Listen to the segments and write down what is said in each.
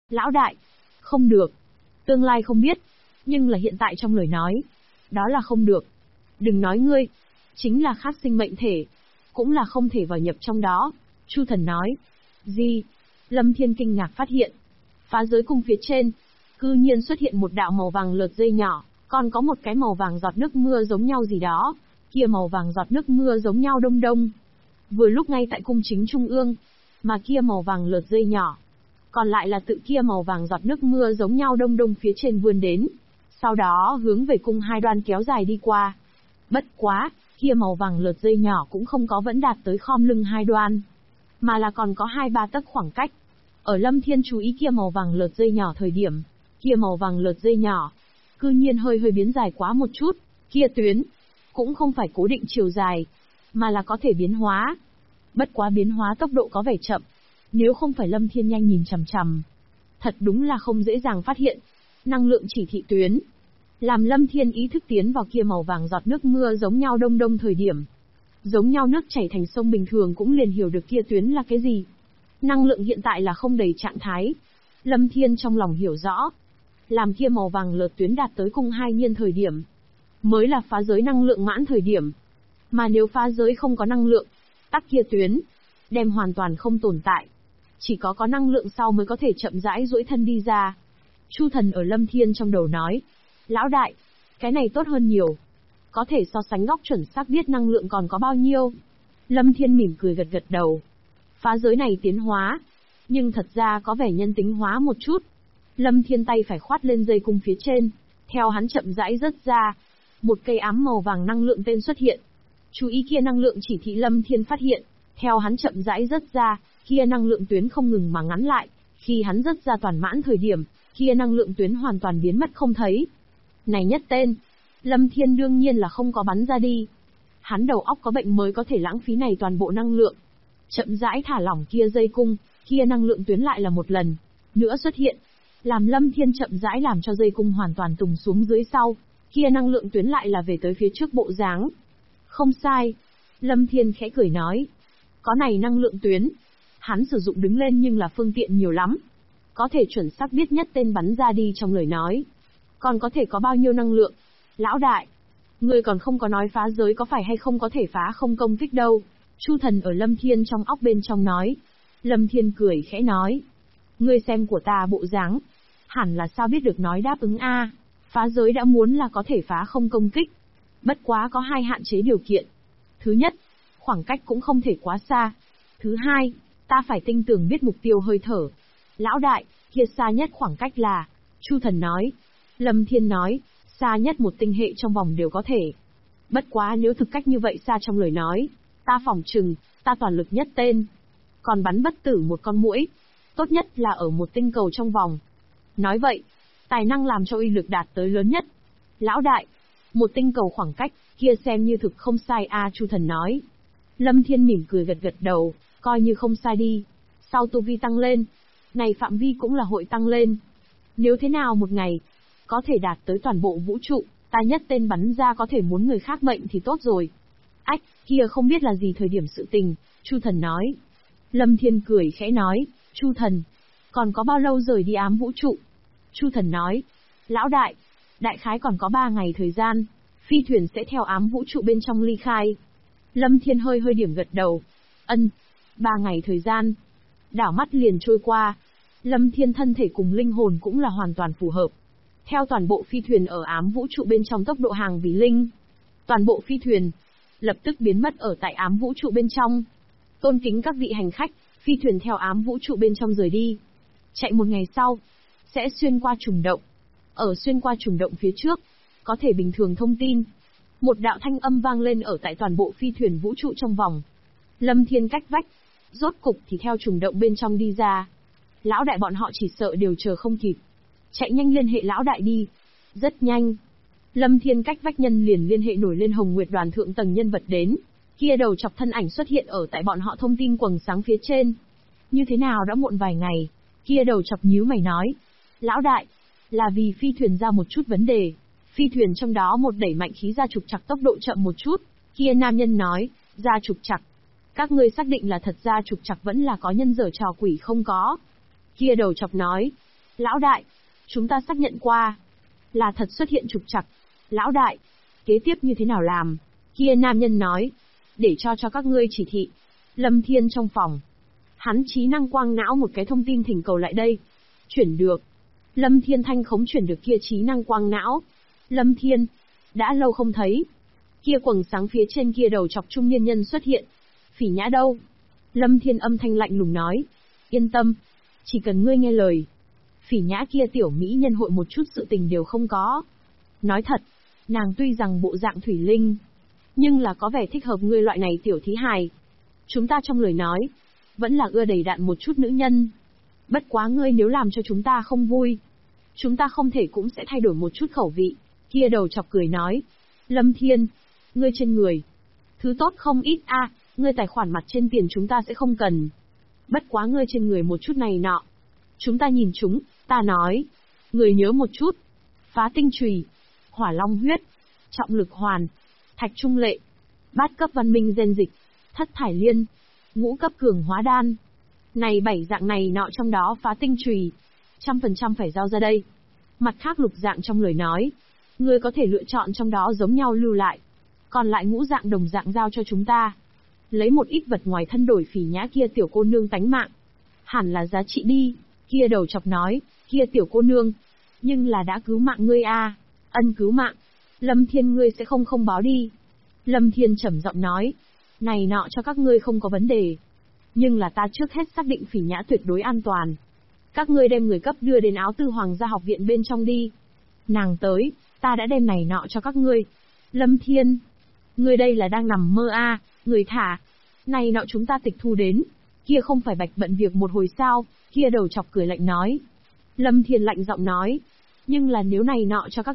Lão đại, không được. Tương lai không biết, nhưng là hiện tại trong lời nói. Đó là không được. Đừng nói ngươi, chính là khác sinh mệnh thể, cũng là không thể vào nhập trong đó. Chu thần nói. Gì? Lâm Thiên kinh ngạc phát hiện. Phá giới cung phía trên, cư nhiên xuất hiện một đạo màu vàng lợt dây nhỏ, còn có một cái màu vàng giọt nước mưa giống nhau gì đó. Kia màu vàng giọt nước mưa giống nhau đông đông. Vừa lúc ngay tại cung chính trung ương, mà kia màu vàng lợt dây nhỏ, còn lại là tự kia màu vàng giọt nước mưa giống nhau đông đông phía trên vươn đến. Sau đó hướng về cung hai đoan kéo dài đi qua. Bất quá, kia màu vàng lợt dây nhỏ cũng không có vẫn đạt tới khom lưng hai đoan, mà là còn có 2-3 tấc khoảng cách. Ở Lâm Thiên chú ý kia màu vàng lợt dây nhỏ thời điểm, kia màu vàng lợt dây nhỏ, cư nhiên hơi biến dài quá một chút, kia tuyến, cũng không phải cố định chiều dài, mà là có thể biến hóa. Bất quá biến hóa tốc độ có vẻ chậm, nếu không phải Lâm Thiên nhanh nhìn chằm chằm, thật đúng là không dễ dàng phát hiện. Năng lượng chỉ thị tuyến, làm Lâm Thiên ý thức tiến vào kia màu vàng giọt nước mưa giống nhau đông đông thời điểm. Giống nhau nước chảy thành sông bình thường cũng liền hiểu được kia tuyến là cái gì. Năng lượng hiện tại là không đầy trạng thái. Lâm Thiên trong lòng hiểu rõ. Làm kia màu vàng lợt tuyến đạt tới cung hai nhiên thời điểm, mới là phá giới năng lượng mãn thời điểm. Mà nếu phá giới không có năng lượng, tắc kia tuyến, đem hoàn toàn không tồn tại. Chỉ có năng lượng sau mới có thể chậm rãi duỗi thân đi ra. Chu thần ở Lâm Thiên trong đầu nói. Lão đại, cái này tốt hơn nhiều. Có thể so sánh góc chuẩn xác biết năng lượng còn có bao nhiêu. Lâm Thiên mỉm cười gật gật đầu. Phá giới này tiến hóa, nhưng thật ra có vẻ nhân tính hóa một chút. Lâm Thiên tay phải khoát lên dây cung phía trên, theo hắn chậm rãi rớt ra, một cây ám màu vàng năng lượng tên xuất hiện. Chú ý kia năng lượng chỉ thị Lâm Thiên phát hiện, theo hắn chậm rãi rớt ra, kia năng lượng tuyến không ngừng mà ngắn lại, khi hắn rớt ra toàn mãn thời điểm, kia năng lượng tuyến hoàn toàn biến mất không thấy. Này nhất tên, Lâm Thiên đương nhiên là không có bắn ra đi. Hắn đầu óc có bệnh mới có thể lãng phí này toàn bộ năng lượng. Chậm rãi thả lỏng kia dây cung, kia năng lượng tuyến lại là một lần nữa xuất hiện, làm Lâm Thiên chậm rãi làm cho dây cung hoàn toàn tùng xuống dưới sau, kia năng lượng tuyến lại là về tới phía trước bộ dáng. Không sai. Lâm Thiên khẽ cười nói. Có này năng lượng tuyến, hắn sử dụng đứng lên nhưng là phương tiện nhiều lắm. Có thể chuẩn xác biết nhất tên bắn ra đi trong lời nói. Còn có thể có bao nhiêu năng lượng? Lão đại, ngươi còn không có nói phá giới có phải hay không có thể phá không công kích đâu. Chu thần ở Lâm Thiên trong óc bên trong nói. Lâm Thiên cười khẽ nói. Ngươi xem của ta bộ dáng, hẳn là sao biết được nói đáp ứng a. Phá giới đã muốn là có thể phá không công kích. Bất quá có hai hạn chế điều kiện. Thứ nhất, khoảng cách cũng không thể quá xa. Thứ hai, ta phải tinh tường biết mục tiêu hơi thở. Lão đại, kia xa nhất khoảng cách là... Chu thần nói. Lâm Thiên nói, xa nhất một tinh hệ trong vòng đều có thể. Bất quá nếu thực cách như vậy xa trong lời nói, ta phỏng chừng, ta toàn lực nhất tên. Còn bắn bất tử một con muỗi, tốt nhất là ở một tinh cầu trong vòng. Nói vậy, tài năng làm cho uy lực đạt tới lớn nhất. Lão đại, một tinh cầu khoảng cách, kia xem như thực không sai a. Chu thần nói. Lâm Thiên mỉm cười gật gật đầu, coi như không sai đi. Sau tu vi tăng lên, này phạm vi cũng là hội tăng lên. Nếu thế nào một ngày, có thể đạt tới toàn bộ vũ trụ, ta nhất tên bắn ra có thể muốn người khác mệnh thì tốt rồi. Ách, kia không biết là gì thời điểm sự tình, Chu thần nói. Lâm Thiên cười khẽ nói, Chu thần, còn có bao lâu rời đi ám vũ trụ? Chu thần nói, lão đại, đại khái còn có 3 ngày thời gian, phi thuyền sẽ theo ám vũ trụ bên trong ly khai. Lâm Thiên hơi điểm gật đầu. 3 ngày thời gian. Đảo mắt liền trôi qua. Lâm Thiên thân thể cùng linh hồn cũng là hoàn toàn phù hợp. Theo toàn bộ phi thuyền ở ám vũ trụ bên trong tốc độ hàng vì linh. Toàn bộ phi thuyền lập tức biến mất ở tại ám vũ trụ bên trong. Tôn kính các vị hành khách, phi thuyền theo ám vũ trụ bên trong rời đi. Chạy 1 ngày sau, sẽ xuyên qua trùng động. Ở xuyên qua trùng động phía trước, có thể bình thường thông tin. Một đạo thanh âm vang lên ở tại toàn bộ phi thuyền vũ trụ trong vòng. Lâm Thiên cách vách, rốt cục thì theo trùng động bên trong đi ra. Lão đại bọn họ chỉ sợ đều chờ không kịp. Chạy nhanh liên hệ lão đại đi. Rất nhanh. Lâm Thiên cách vách nhân liền liên hệ nổi lên Hồng Nguyệt đoàn thượng tầng nhân vật đến. Kia đầu chọc thân ảnh xuất hiện ở tại bọn họ thông tin quầng sáng phía trên. Như thế nào đã muộn vài ngày? Kia đầu chọc nhíu mày nói. Lão đại, là vì phi thuyền ra một chút vấn đề. Phi thuyền trong đó một đẩy mạnh khí ra trục trặc tốc độ chậm một chút. Kia nam nhân nói, ra trục trặc. Các ngươi xác định là thật ra trục trặc vẫn là có nhân giở trò quỷ không có. Kia đầu chọc nói, Lão đại, chúng ta xác nhận qua. Là thật xuất hiện trục trặc. Lão đại, kế tiếp như thế nào làm? Kia nam nhân nói. Để cho các ngươi chỉ thị. Lâm Thiên trong phòng. Hắn trí năng quang não một cái thông tin thỉnh cầu lại đây. Chuyển được. Lâm Thiên thanh khống chuyển được kia trí năng quang não. Lâm Thiên. Đã lâu không thấy. Kia quầng sáng phía trên kia đầu chọc trung niên nhân xuất hiện. Phỉ Nhã đâu? Lâm Thiên âm thanh lạnh lùng nói. Yên tâm. Chỉ cần ngươi nghe lời. Phỉ Nhã kia tiểu mỹ nhân hội một chút sự tình đều không có. Nói thật. Nàng tuy rằng bộ dạng thủy linh. Nhưng là có vẻ thích hợp ngươi loại này tiểu thí hài. Chúng ta trong lời nói. Vẫn là ưa đầy đặn một chút nữ nhân. Bất quá ngươi nếu làm cho chúng ta không vui. Chúng ta không thể cũng sẽ thay đổi một chút khẩu vị. Kia đầu chọc cười nói. Lâm Thiên. Ngươi trên người. Thứ tốt không ít a, ngươi tài khoản mặt trên tiền chúng ta sẽ không cần. Bất quá ngươi trên người một chút này nọ. Chúng ta nhìn chúng, ta nói. Người nhớ một chút. Phá tinh chùy. Hỏa long huyết. Trọng lực hoàn. Thạch trung lệ. Bát cấp văn minh gen dịch. Thất thải liên. Ngũ cấp cường hóa đan. Này 7 dạng này nọ trong đó phá tinh chùy. 100% phải giao ra đây. Mặt khác lục dạng trong lời nói. Ngươi có thể lựa chọn trong đó giống nhau lưu lại. Còn lại ngũ dạng đồng dạng giao cho chúng ta. Lấy một ít vật ngoài thân đổi Phỉ Nhã kia tiểu cô nương tánh mạng. Hẳn là giá trị đi. Kia đầu chọc nói, kia tiểu cô nương. Nhưng là đã cứu mạng ngươi a, ân cứu mạng. Lâm Thiên ngươi sẽ không báo đi. Lâm Thiên trầm giọng nói. Này nọ cho các ngươi không có vấn đề. Nhưng là ta trước hết xác định Phỉ Nhã tuyệt đối an toàn. Các ngươi đem người cấp đưa đến Áo Tư Hoàng gia học viện bên trong đi. Nàng tới, ta đã đem này nọ cho các ngươi. Lâm Thiên. Ngươi đây là đang nằm mơ a, người thả. Này nọ chúng ta tịch thu đến. Kia không phải bạch bận việc một hồi sao, kia đầu chọc cười lạnh nói. Lâm Thiên lạnh giọng nói. Nhưng là nếu này nọ cho các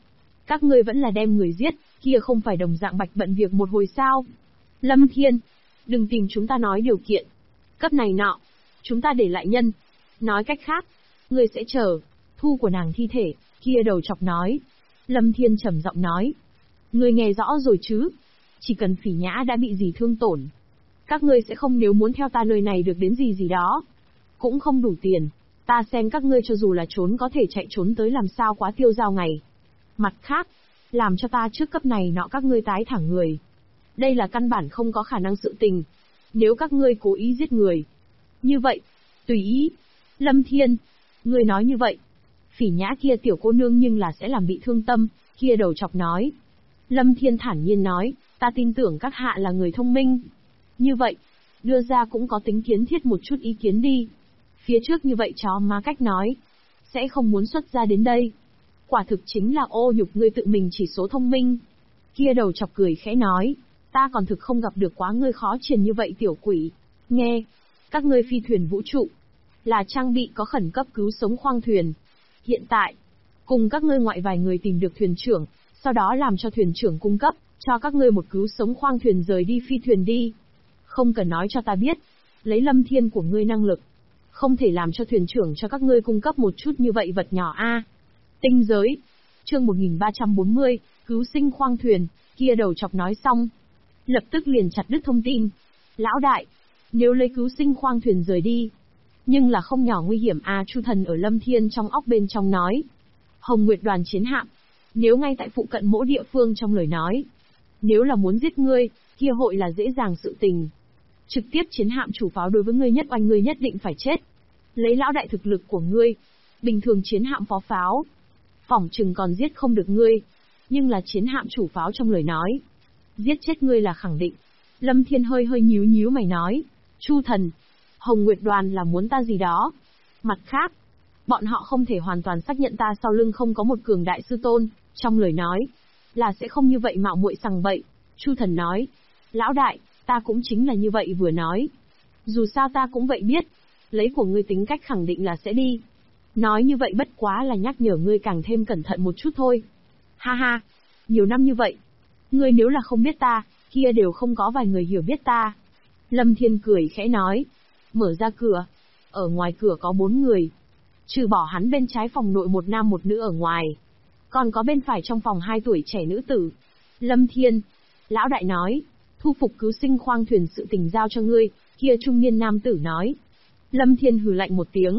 ngươi vẫn là đem người giết, kia không phải đồng dạng bạch bận việc một hồi sao. Lâm Thiên, đừng tìm chúng ta nói điều kiện. Cấp này nọ, chúng ta để lại nhân. Nói cách khác, ngươi sẽ chờ, thu của nàng thi thể, kia đầu chọc nói. Lâm Thiên trầm giọng nói. Ngươi nghe rõ rồi chứ? Chỉ cần Phỉ Nhã đã bị gì thương tổn. Các ngươi sẽ không nếu muốn theo ta nơi này được đến gì đó. Cũng không đủ tiền. Ta xem các ngươi cho dù là trốn có thể chạy trốn tới làm sao quá tiêu dao ngày. Mặt khác, làm cho ta trước cấp này nọ các ngươi tái thẳng người. Đây là căn bản không có khả năng sự tình. Nếu các ngươi cố ý giết người. Như vậy, tùy ý. Lâm Thiên, ngươi nói như vậy. Phỉ Nhã kia tiểu cô nương nhưng là sẽ làm bị thương tâm, kia đầu chọc nói. Lâm Thiên thản nhiên nói, ta tin tưởng các hạ là người thông minh. Như vậy, đưa ra cũng có tính kiến thiết một chút ý kiến đi. Phía trước như vậy chó má cách nói. Sẽ không muốn xuất ra đến đây. Quả thực chính là ô nhục ngươi tự mình chỉ số thông minh. Kia đầu chọc cười khẽ nói, ta còn thực không gặp được quá ngươi khó truyền như vậy tiểu quỷ. Nghe, các ngươi phi thuyền vũ trụ. Là trang bị có khẩn cấp cứu sống khoang thuyền. Hiện tại, cùng các ngươi ngoại vài người tìm được thuyền trưởng. Sau đó làm cho thuyền trưởng cung cấp, cho các ngươi một cứu sống khoang thuyền rời đi phi thuyền đi. Không cần nói cho ta biết, lấy Lâm Thiên của ngươi năng lực. Không thể làm cho thuyền trưởng cho các ngươi cung cấp một chút như vậy vật nhỏ a. Tinh giới. Chương 1340, cứu sinh khoang thuyền, kia đầu chọc nói xong. Lập tức liền chặt đứt thông tin. Lão đại, nếu lấy cứu sinh khoang thuyền rời đi. Nhưng là không nhỏ nguy hiểm a, Chu Thần ở Lâm Thiên trong óc bên trong nói. Hồng Nguyệt đoàn chiến hạm. Nếu ngay tại phụ cận mỗi địa phương trong lời nói. Nếu là muốn giết ngươi, kia hội là dễ dàng sự tình. Trực tiếp chiến hạm chủ pháo đối với ngươi nhất oanh ngươi nhất định phải chết. Lấy lão đại thực lực của ngươi. Bình thường chiến hạm phó pháo. Phỏng chừng còn giết không được ngươi. Nhưng là chiến hạm chủ pháo trong lời nói. Giết chết ngươi là khẳng định. Lâm Thiên hơi nhíu nhíu mày nói. Chu Thần, Hồng Nguyệt đoàn là muốn ta gì đó. Mặt khác, bọn họ không thể hoàn toàn xác nhận ta sau lưng không có một cường đại sư tôn. Trong lời nói, là sẽ không như vậy mạo muội sằng bậy. Chu Thần nói, lão đại, ta cũng chính là như vậy vừa nói. Dù sao ta cũng vậy biết, lấy của ngươi tính cách khẳng định là sẽ đi. Nói như vậy bất quá là nhắc nhở ngươi càng thêm cẩn thận một chút thôi. Ha ha, nhiều năm như vậy, ngươi nếu là không biết ta, kia đều không có vài người hiểu biết ta. Lâm Thiên cười khẽ nói, mở ra cửa. Ở ngoài cửa có 4 người. Trừ bỏ hắn bên trái phòng nội một nam một nữ ở ngoài. Còn có bên phải trong phòng 2 tuổi trẻ nữ tử. Lâm Thiên, lão đại nói, thu phục cứu sinh khoang thuyền sự tình giao cho ngươi, kia trung niên nam tử nói. Lâm Thiên hừ lạnh một tiếng.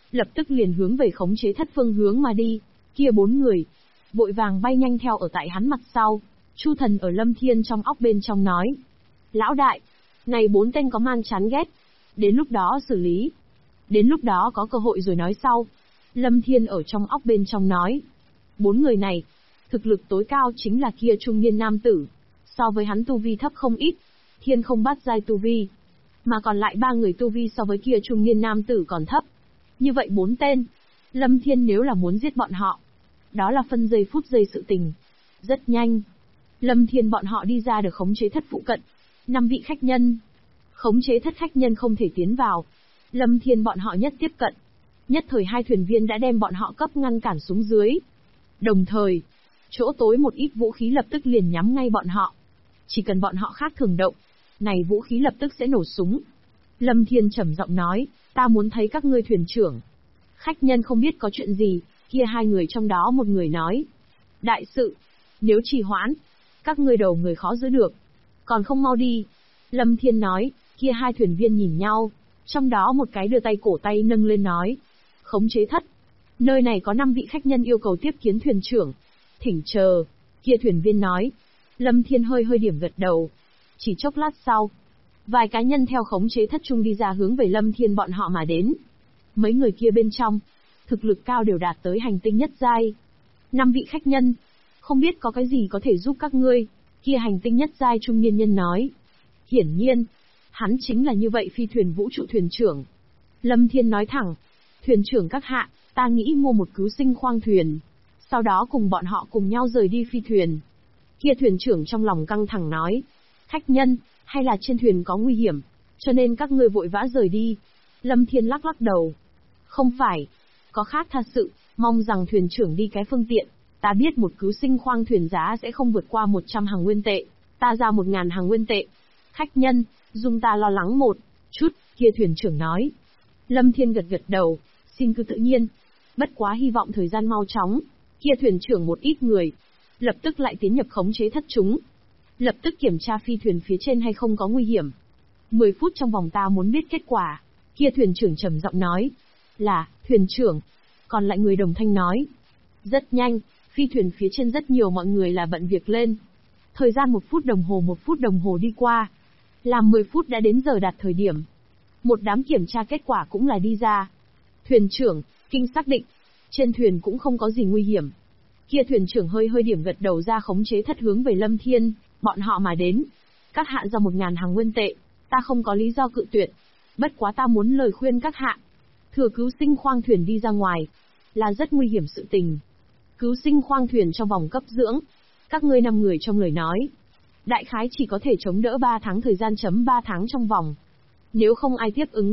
lập tức liền hướng về khống chế thất phương hướng mà đi. Kia 4 người, vội vàng bay nhanh theo ở tại hắn mặt sau. Chu Thần ở Lâm Thiên trong óc bên trong nói. Lão đại, này 4 tên có man chán ghét. Đến lúc đó xử lý. Đến lúc đó có cơ hội rồi nói sau. Lâm Thiên ở trong óc bên trong nói. 4 người này, thực lực tối cao chính là kia trung niên nam tử. So với hắn tu vi thấp không ít, thiên không bát giai tu vi. Mà còn lại 3 người tu vi so với kia trung niên nam tử còn thấp. Như vậy 4 tên, Lâm Thiên nếu là muốn giết bọn họ, đó là phân giây phút giây sự tình. Rất nhanh, Lâm Thiên bọn họ đi ra được khống chế thất phụ cận. 5 vị khách nhân. Khống chế thất khách nhân không thể tiến vào. Lâm Thiên bọn họ nhất tiếp cận. Nhất thời 2 thuyền viên đã đem bọn họ cấp ngăn cản xuống dưới. Đồng thời, chỗ tối một ít vũ khí lập tức liền nhắm ngay bọn họ. Chỉ cần bọn họ khác thường động, này vũ khí lập tức sẽ nổ súng. Lâm Thiên trầm giọng nói, ta muốn thấy các ngươi thuyền trưởng. Khách nhân không biết có chuyện gì, kia 2 người trong đó một người nói. Đại sự, nếu trì hoãn, các ngươi đầu người khó giữ được. Còn không mau đi. Lâm Thiên nói, kia 2 thuyền viên nhìn nhau. Trong đó một cái đưa tay cổ tay nâng lên nói. Khống chế thất. Nơi này có 5 vị khách nhân yêu cầu tiếp kiến thuyền trưởng. Thỉnh chờ. Kia thuyền viên nói. Lâm Thiên hơi hơi điểm gật đầu. Chỉ chốc lát sau, vài cá nhân theo khống chế thất trung đi ra hướng về Lâm Thiên bọn họ mà đến. Mấy người kia bên trong, thực lực cao đều đạt tới hành tinh nhất giai. 5 vị khách nhân, không biết có cái gì có thể giúp các ngươi, kia hành tinh nhất giai trung niên nhân nói. Hiển nhiên, hắn chính là như vậy phi thuyền vũ trụ thuyền trưởng. Lâm Thiên nói thẳng, thuyền trưởng các hạ, ta nghĩ mua một cứu sinh khoang thuyền, sau đó cùng bọn họ cùng nhau rời đi phi thuyền. Kia thuyền trưởng trong lòng căng thẳng nói, khách nhân, hay là trên thuyền có nguy hiểm, cho nên các ngươi vội vã rời đi. Lâm Thiên lắc lắc đầu. Không phải, có khác thật sự, mong rằng thuyền trưởng đi cái phương tiện. Ta biết một cứu sinh khoang thuyền giá sẽ không vượt qua 100 hàng nguyên tệ, ta ra 1000 hàng nguyên tệ. Khách nhân, dung ta lo lắng một chút, kia thuyền trưởng nói. Lâm Thiên gật gật đầu, xin cứ tự nhiên. Bất quá hy vọng thời gian mau chóng. Kia thuyền trưởng một ít người, lập tức lại tiến nhập khống chế thất chúng. Lập tức kiểm tra phi thuyền phía trên hay không có nguy hiểm. 10 phút trong vòng ta muốn biết kết quả. Kia thuyền trưởng trầm giọng nói. Là, thuyền trưởng. Còn lại người đồng thanh nói. Rất nhanh, phi thuyền phía trên rất nhiều mọi người là bận việc lên. Thời gian 1 phút đồng hồ đi qua. Làm 10 phút đã đến giờ đạt thời điểm. Một đám kiểm tra kết quả cũng là đi ra. Thuyền trưởng, kinh xác định. Trên thuyền cũng không có gì nguy hiểm. Kia thuyền trưởng hơi hơi điểm gật đầu ra khống chế thất hướng về Lâm Thiên, bọn họ mà đến. Các hạ ra 1000 hàng nguyên tệ, ta không có lý do cự tuyệt. Bất quá ta muốn lời khuyên các hạ. Thừa cứu sinh khoang thuyền đi ra ngoài, là rất nguy hiểm sự tình. Cứu sinh khoang thuyền trong vòng cấp dưỡng, các ngươi 5 người trong lời nói. Đại khái chỉ có thể chống đỡ 3 tháng thời gian chấm 3 tháng trong vòng. Nếu không ai tiếp ứng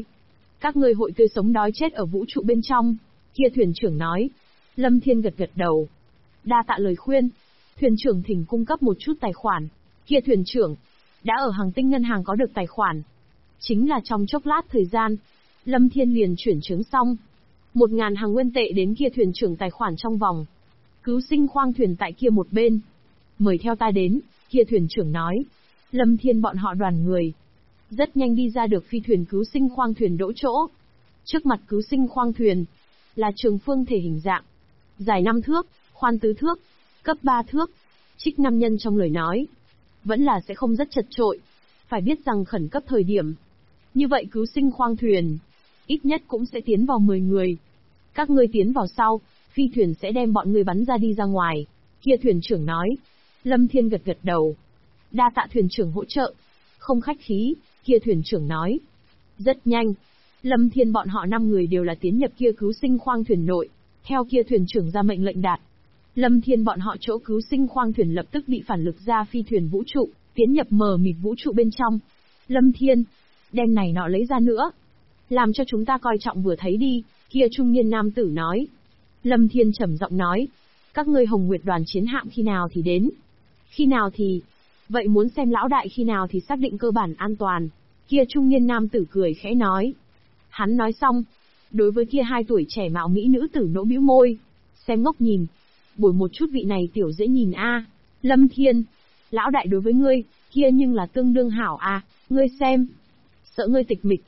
các ngươi hội tươi sống đói chết ở vũ trụ bên trong. Kia thuyền trưởng nói. Lâm Thiên gật gật đầu. Đa tạ lời khuyên. Thuyền trưởng thỉnh cung cấp một chút tài khoản. Kia thuyền trưởng, đã ở hàng tinh ngân hàng có được tài khoản. Chính là trong chốc lát thời gian, Lâm Thiên liền chuyển chứng xong. 1000 hàng nguyên tệ đến kia thuyền trưởng tài khoản trong vòng. Cứu sinh khoang thuyền tại kia một bên. Mời theo ta đến, kia thuyền trưởng nói. Lâm Thiên bọn họ đoàn người. Rất nhanh đi ra được phi thuyền cứu sinh khoang thuyền đỗ chỗ. Trước mặt cứu sinh khoang thuyền, là trường phương thể hình dạng. Dài 5 thước, khoan 4 thước, cấp 3 thước. Trích nam nhân trong lời nói. Vẫn là sẽ không rất chật trội. Phải biết rằng khẩn cấp thời điểm. Như vậy cứu sinh khoang thuyền, ít nhất cũng sẽ tiến vào 10 người. Các ngươi tiến vào sau, phi thuyền sẽ đem bọn ngươi bắn ra đi ra ngoài. Kia thuyền trưởng nói. Lâm Thiên gật gật đầu. Đa tạ thuyền trưởng hỗ trợ. Không khách khí, kia thuyền trưởng nói. Rất nhanh, Lâm Thiên bọn họ 5 người đều là tiến nhập kia cứu sinh khoang thuyền nội. Theo kia thuyền trưởng ra mệnh lệnh đạt. Lâm Thiên bọn họ chỗ cứu sinh khoang thuyền lập tức bị phản lực ra phi thuyền vũ trụ, tiến nhập mờ mịt vũ trụ bên trong. Lâm Thiên, đem này nọ lấy ra nữa. Làm cho chúng ta coi trọng vừa thấy đi, kia trung niên nam tử nói. Lâm Thiên trầm giọng nói. Các ngươi Hồng Nguyệt đoàn chiến hạm khi nào thì đến? Khi nào thì? Vậy muốn xem lão đại khi nào thì xác định cơ bản an toàn. Kia trung niên nam tử cười khẽ nói. Hắn nói xong. Đối với kia 2 tuổi trẻ mạo mỹ nữ tử nỗ bĩu môi. Xem ngốc nhìn. Bồi một chút vị này tiểu dễ nhìn a. Lâm Thiên. Lão đại đối với ngươi, kia nhưng là tương đương hảo a. Ngươi xem. Sợ ngươi tịch mịch.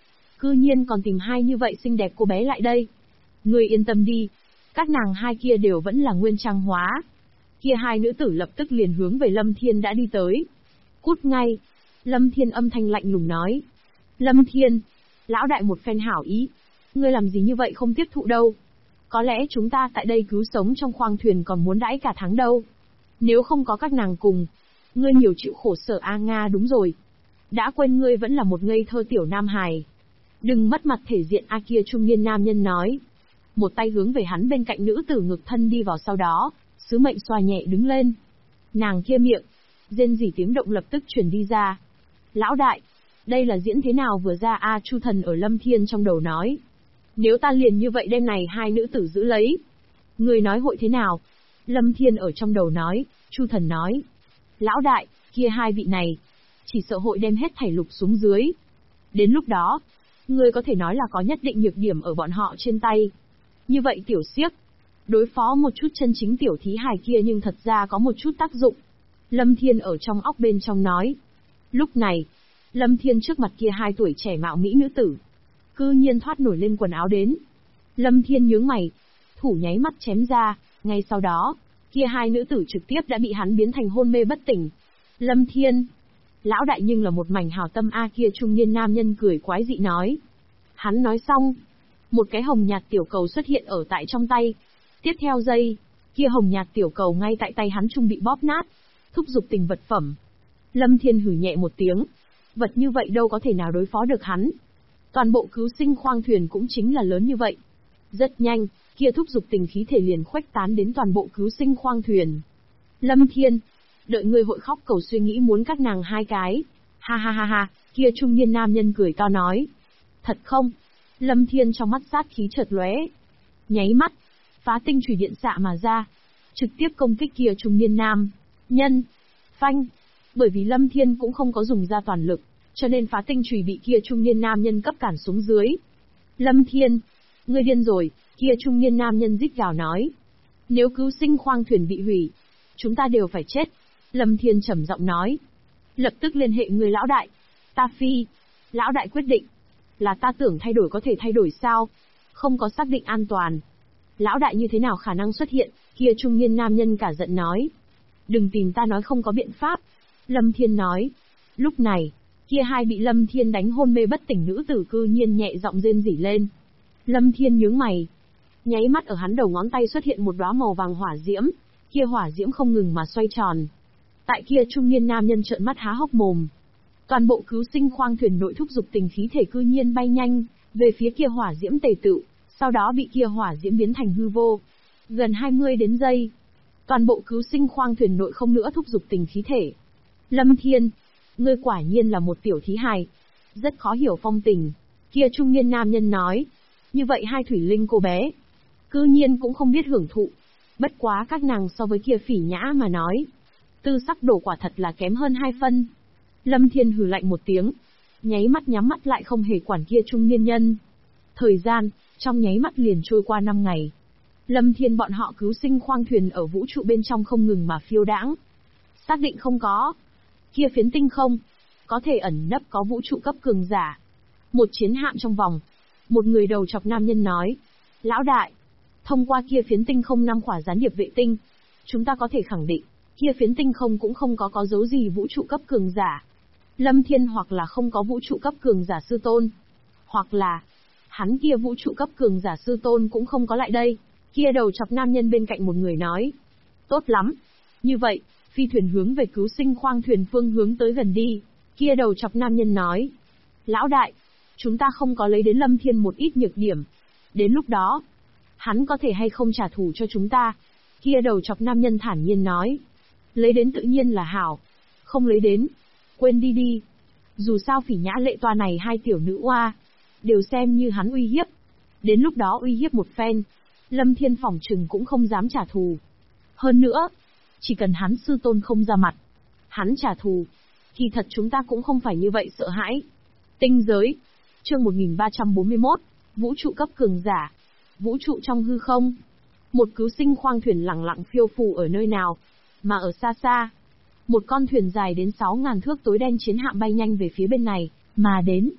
Cư nhiên còn tìm hai như vậy xinh đẹp cô bé lại đây. Ngươi yên tâm đi, các nàng hai kia đều vẫn là nguyên trang hóa. Kia hai nữ tử lập tức liền hướng về Lâm Thiên đã đi tới. Cút ngay. Lâm Thiên âm thanh lạnh lùng nói. Lâm Thiên, lão đại một phen hảo ý. Ngươi làm gì như vậy không tiếp thụ đâu. Có lẽ chúng ta tại đây cứu sống trong khoang thuyền còn muốn đãi cả tháng đâu. Nếu không có các nàng cùng, ngươi nhiều chịu khổ sở a Nga đúng rồi. Đã quên ngươi vẫn là một ngây thơ tiểu nam hài. Đừng mất mặt thể diện a kia trung niên nam nhân nói. Một tay hướng về hắn bên cạnh nữ tử ngực thân đi vào sau đó, sứ mệnh xoa nhẹ đứng lên. Nàng kia miệng, rên rỉ tiếng động lập tức truyền đi ra. Lão đại, đây là diễn thế nào vừa ra a Chu Thần ở Lâm Thiên trong đầu nói. Nếu ta liền như vậy đêm này hai nữ tử giữ lấy. Người nói hội thế nào? Lâm Thiên ở trong đầu nói, Chu Thần nói. Lão đại, kia hai vị này, chỉ sợ hội đem hết thảy lục xuống dưới. Đến lúc đó, ngươi có thể nói là có nhất định nhược điểm ở bọn họ trên tay. Như vậy tiểu siếc, đối phó một chút chân chính tiểu thí hài kia nhưng thật ra có một chút tác dụng. Lâm Thiên ở trong óc bên trong nói. Lúc này, Lâm Thiên trước mặt kia hai tuổi trẻ mạo mỹ nữ tử, cư nhiên thoát nổi lên quần áo đến. Lâm Thiên nhướng mày, thủ nháy mắt chém ra, ngay sau đó, kia hai nữ tử trực tiếp đã bị hắn biến thành hôn mê bất tỉnh. Lâm Thiên, lão đại nhưng là một mảnh hảo tâm a kia trung niên nam nhân cười quái dị nói. Hắn nói xong, một cái hồng nhạt tiểu cầu xuất hiện ở tại trong tay. Tiếp theo giây, kia hồng nhạt tiểu cầu ngay tại tay hắn trung bị bóp nát, thúc giục tình vật phẩm. Lâm Thiên hử nhẹ một tiếng, vật như vậy đâu có thể nào đối phó được hắn. Toàn bộ cứu sinh khoang thuyền cũng chính là lớn như vậy. Rất nhanh, kia thúc giục tình khí thể liền khuếch tán đến toàn bộ cứu sinh khoang thuyền. Lâm Thiên, đợi ngươi hội khóc cầu suy nghĩ muốn các nàng hai cái. Ha ha ha ha, kia trung niên nam nhân cười to nói. Thật không? Lâm Thiên trong mắt sát khí chợt lóe. Nháy mắt, phá tinh chùy điện xạ mà ra, trực tiếp công kích kia trung niên nam nhân. Phanh, bởi vì Lâm Thiên cũng không có dùng ra toàn lực, cho nên phá tinh chùy bị kia trung niên nam nhân cấp cản xuống dưới. Lâm Thiên, ngươi điên rồi, kia trung niên nam nhân rít gào nói. Nếu cứu sinh khoang thuyền bị hủy, chúng ta đều phải chết. Lâm Thiên trầm giọng nói. Lập tức liên hệ người lão đại. Ta phi. Lão đại quyết định. Là ta tưởng thay đổi có thể thay đổi sao? Không có xác định an toàn. Lão đại như thế nào khả năng xuất hiện? Kia trung niên nam nhân cả giận nói. Đừng tìm ta nói không có biện pháp. Lâm Thiên nói. Lúc này, kia hai bị Lâm Thiên đánh hôn mê bất tỉnh nữ tử cư nhiên nhẹ giọng rên rỉ lên. Lâm Thiên nhướng mày. Nháy mắt ở hắn đầu ngón tay xuất hiện một đóa màu vàng hỏa diễm. Kia hỏa diễm không ngừng mà xoay tròn. Tại kia trung niên nam nhân trợn mắt há hốc mồm. Toàn bộ cứu sinh khoang thuyền nội thúc dục tình khí thể cư nhiên bay nhanh, về phía kia hỏa diễm tề tựu, sau đó bị kia hỏa diễm biến thành hư vô. Gần 20 đến giây. Toàn bộ cứu sinh khoang thuyền nội không nữa thúc dục tình khí thể. Lâm Thiên, ngươi quả nhiên là một tiểu thí hài. Rất khó hiểu phong tình. Kia trung niên nam nhân nói. Như vậy hai thủy linh cô bé, cư nhiên cũng không biết hưởng thụ. Bất quá các nàng so với kia phỉ nhã mà nói, tư sắc đổ quả thật là kém hơn 2 phân. Lâm Thiên hừ lạnh một tiếng, nháy mắt nhắm mắt lại không hề quản kia trung niên nhân. Thời gian, trong nháy mắt liền trôi qua 5 ngày. Lâm Thiên bọn họ cứu sinh khoang thuyền ở vũ trụ bên trong không ngừng mà phiêu đãng. Xác định không có. Kia phiến tinh không, có thể ẩn nấp có vũ trụ cấp cường giả. Một chiến hạm trong vòng. Một người đầu chọc nam nhân nói. Lão đại, thông qua kia phiến tinh không 5 khỏa gián điệp vệ tinh, chúng ta có thể khẳng định, kia phiến tinh không cũng không có dấu gì vũ trụ cấp cường giả. Lâm Thiên hoặc là không có vũ trụ cấp cường giả sư tôn, hoặc là hắn kia vũ trụ cấp cường giả sư tôn cũng không có lại đây. Kia đầu chọc nam nhân bên cạnh một người nói. Tốt lắm. Như vậy, phi thuyền hướng về cứu sinh khoang thuyền phương hướng tới gần đi. Kia đầu chọc nam nhân nói. Lão đại, chúng ta không có lấy đến Lâm Thiên một ít nhược điểm. Đến lúc đó, hắn có thể hay không trả thù cho chúng ta? Kia đầu chọc nam nhân thản nhiên nói. Lấy đến tự nhiên là hảo. Không lấy đến, quên đi đi. Dù sao phỉ nhã lệ toa này hai tiểu nữ oa, đều xem như hắn uy hiếp. Đến lúc đó uy hiếp một phen, Lâm Thiên phỏng chừng cũng không dám trả thù. Hơn nữa, chỉ cần hắn sư tôn không ra mặt, hắn trả thù, thì thật chúng ta cũng không phải như vậy sợ hãi. Tinh giới, chương 1341, vũ trụ cấp cường giả, vũ trụ trong hư không. Một cứu sinh khoang thuyền lẳng lặng phiêu phù ở nơi nào, mà ở xa xa, một con thuyền dài đến 6.000 thước tối đen chiến hạm bay nhanh về phía bên này, mà đến.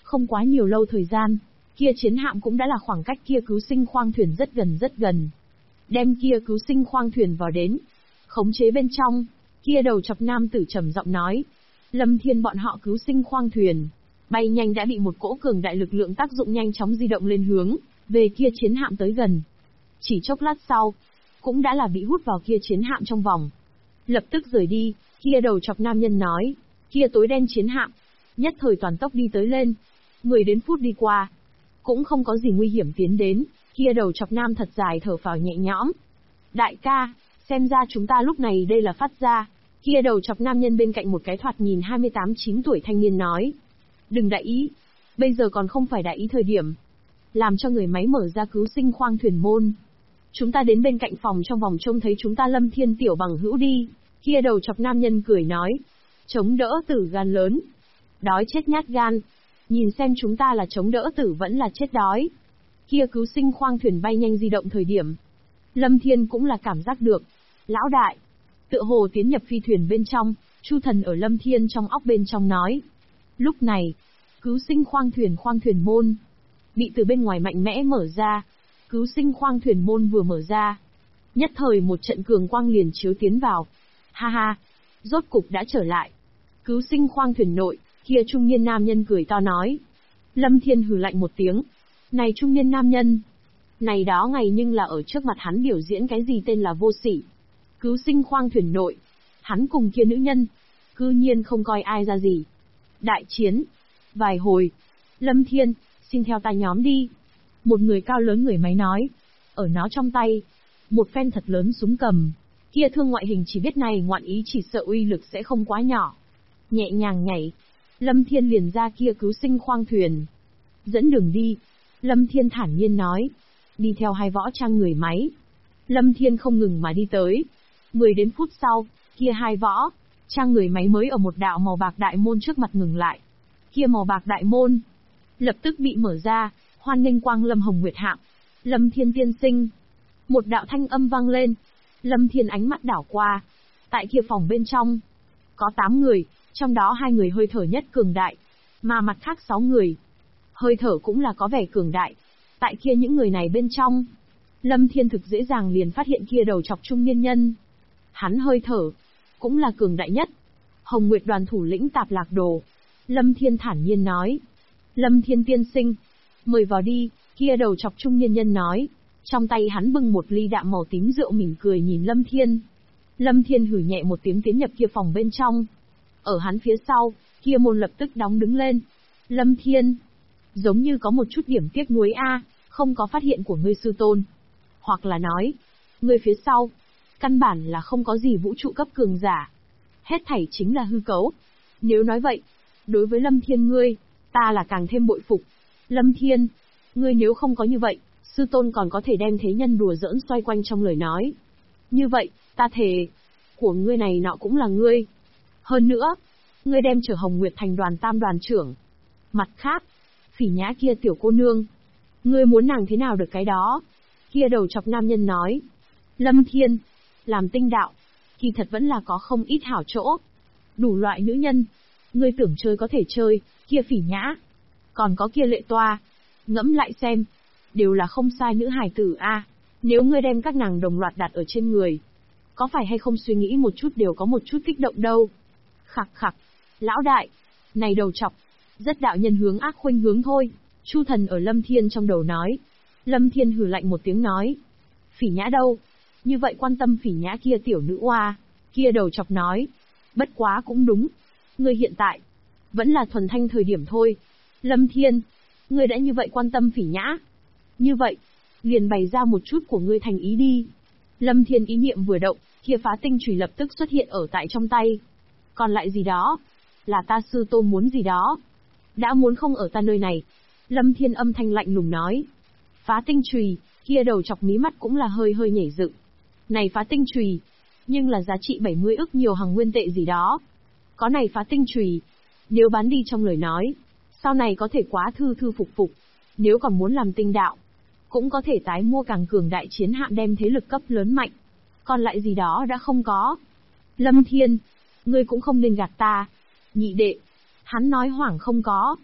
Không quá nhiều lâu thời gian, kia chiến hạm cũng đã là khoảng cách kia cứu sinh khoang thuyền rất gần. Đem kia cứu sinh khoang thuyền vào đến, khống chế bên trong, kia đầu chọc nam tử trầm giọng nói. Lâm Thiên bọn họ cứu sinh khoang thuyền, bay nhanh đã bị một cỗ cường đại lực lượng tác dụng nhanh chóng di động lên hướng, về kia chiến hạm tới gần. Chỉ chốc lát sau, cũng đã là bị hút vào kia chiến hạm trong vòng. Lập tức rời đi, kia đầu chọc nam nhân nói, kia tối đen chiến hạm, nhất thời toàn tốc đi tới lên. 10 đến phút đi qua, cũng không có gì nguy hiểm tiến đến, kia đầu chọc nam thật dài thở phào nhẹ nhõm. Đại ca, xem ra chúng ta lúc này đây là phát ra. Kia đầu chọc nam nhân bên cạnh một cái thoạt nhìn 28-9 tuổi thanh niên nói. Đừng đại ý, bây giờ còn không phải đại ý thời điểm. Làm cho người máy mở ra cứu sinh khoang thuyền môn. Chúng ta đến bên cạnh phòng trong vòng trông thấy chúng ta Lâm Thiên tiểu bằng hữu đi. Kia đầu chọc nam nhân cười nói. Chống đỡ tử gan lớn. Đói chết nhát gan. Nhìn xem chúng ta là chống đỡ tử vẫn là chết đói. Kia cứu sinh khoang thuyền bay nhanh di động thời điểm. Lâm Thiên cũng là cảm giác được. Lão đại. Tựa hồ tiến nhập phi thuyền bên trong, Chu Thần ở Lâm Thiên trong óc bên trong nói. Lúc này, cứu sinh khoang thuyền môn, bị từ bên ngoài mạnh mẽ mở ra. Cứu sinh khoang thuyền môn vừa mở ra. Nhất thời một trận cường quang liền chiếu tiến vào. Ha ha, rốt cục đã trở lại. Cứu sinh khoang thuyền nội, kia trung niên nam nhân cười to nói. Lâm Thiên hừ lạnh một tiếng. Này trung niên nam nhân. Này đó ngày nhưng là ở trước mặt hắn biểu diễn cái gì tên là vô sỉ. Cứu sinh khoang thuyền nội, hắn cùng kia nữ nhân, cư nhiên không coi ai ra gì. Đại chiến, vài hồi, Lâm Thiên, xin theo ta nhóm đi. Một người cao lớn người máy nói, ở nó trong tay, một phen thật lớn súng cầm, kia thương ngoại hình chỉ biết này ngoạn ý chỉ sợ uy lực sẽ không quá nhỏ. Nhẹ nhàng nhảy, Lâm Thiên liền ra kia cứu sinh khoang thuyền. Dẫn đường đi, Lâm Thiên thản nhiên nói, đi theo hai võ trang người máy. Lâm Thiên không ngừng mà đi tới. 10 đến phút sau, kia hai võ trang người máy mới ở một đạo màu bạc đại môn trước mặt ngừng lại. Kia màu bạc đại môn lập tức bị mở ra, hoan nghênh Quang Lâm Hồng Nguyệt hạm. Lâm Thiên tiên sinh. Một đạo thanh âm vang lên. Lâm Thiên ánh mắt đảo qua. Tại kia phòng bên trong, có 8 người, trong đó 2 người hơi thở nhất cường đại, mà mặt khác 6 người, hơi thở cũng là có vẻ cường đại. Tại kia những người này bên trong, Lâm Thiên thực dễ dàng liền phát hiện kia đầu chọc trung niên nhân. Hắn hơi thở, cũng là cường đại nhất. Hồng Nguyệt đoàn thủ lĩnh Tạp Lạc Đồ. Lâm Thiên thản nhiên nói. Lâm Thiên tiên sinh, mời vào đi, kia đầu chọc trung niên nhân nói. Trong tay hắn bưng một ly đạm màu tím rượu mỉm cười nhìn Lâm Thiên. Lâm Thiên hử nhẹ một tiếng tiến nhập kia phòng bên trong. Ở hắn phía sau, kia môn lập tức đóng đứng lên. Lâm Thiên, giống như có một chút điểm tiếc nuối không có phát hiện của ngươi sư tôn. Hoặc là nói, ngươi phía sau, căn bản là không có gì vũ trụ cấp cường giả. Hết thảy chính là hư cấu. Nếu nói vậy, đối với Lâm Thiên ngươi, ta là càng thêm bội phục. Lâm Thiên, ngươi nếu không có như vậy, sư tôn còn có thể đem thế nhân đùa giỡn xoay quanh trong lời nói. Như vậy, ta thề, của ngươi này nọ cũng là ngươi. Hơn nữa, ngươi đem trở Hồng Nguyệt thành đoàn tam đoàn trưởng. Mặt khác, Phỉ Nhã kia tiểu cô nương, ngươi muốn nàng thế nào được cái đó. Kia đầu chọc nam nhân nói. Lâm Thiên, làm tinh đạo, kỳ thật vẫn là có không ít hảo chỗ. Đủ loại nữ nhân, ngươi tưởng chơi có thể chơi, kia Phỉ Nhã, còn có kia Lệ Toa, ngẫm lại xem, đều là không sai nữ hài tử Nếu ngươi đem các nàng đồng loạt đặt ở trên người, có phải hay không suy nghĩ một chút đều có một chút kích động đâu. Khặc khặc, lão đại, này đầu chọc, rất đạo nhân hướng ác khuynh hướng thôi. Chu Thần ở Lâm Thiên trong đầu nói. Lâm Thiên hừ lạnh một tiếng nói. Phỉ Nhã đâu? Như vậy quan tâm Phỉ Nhã kia tiểu nữ oa. Kia đầu chọc nói. Bất quá cũng đúng. Ngươi hiện tại, vẫn là thuần thanh thời điểm thôi. Lâm Thiên, ngươi đã như vậy quan tâm Phỉ Nhã. Như vậy, liền bày ra một chút của ngươi thành ý đi. Lâm Thiên ý niệm vừa động, kia phá tinh chùy lập tức xuất hiện ở tại trong tay. Còn lại gì đó, là ta sư tôn muốn gì đó. Đã muốn không ở ta nơi này. Lâm Thiên âm thanh lạnh lùng nói. Phá tinh chùy, kia đầu chọc mí mắt cũng là hơi hơi nhảy dựng. Này phá tinh chùy, nhưng là giá trị 70 ức nhiều hàng nguyên tệ gì đó. Có này phá tinh chùy, nếu bán đi trong lời nói, sau này có thể quá thư thư phục phục. Nếu còn muốn làm tinh đạo, cũng có thể tái mua càng cường đại chiến hạm đem thế lực cấp lớn mạnh. Còn lại gì đó đã không có. Lâm Thiên, ngươi cũng không nên gạt ta. Nhị đệ, hắn nói hoảng không có.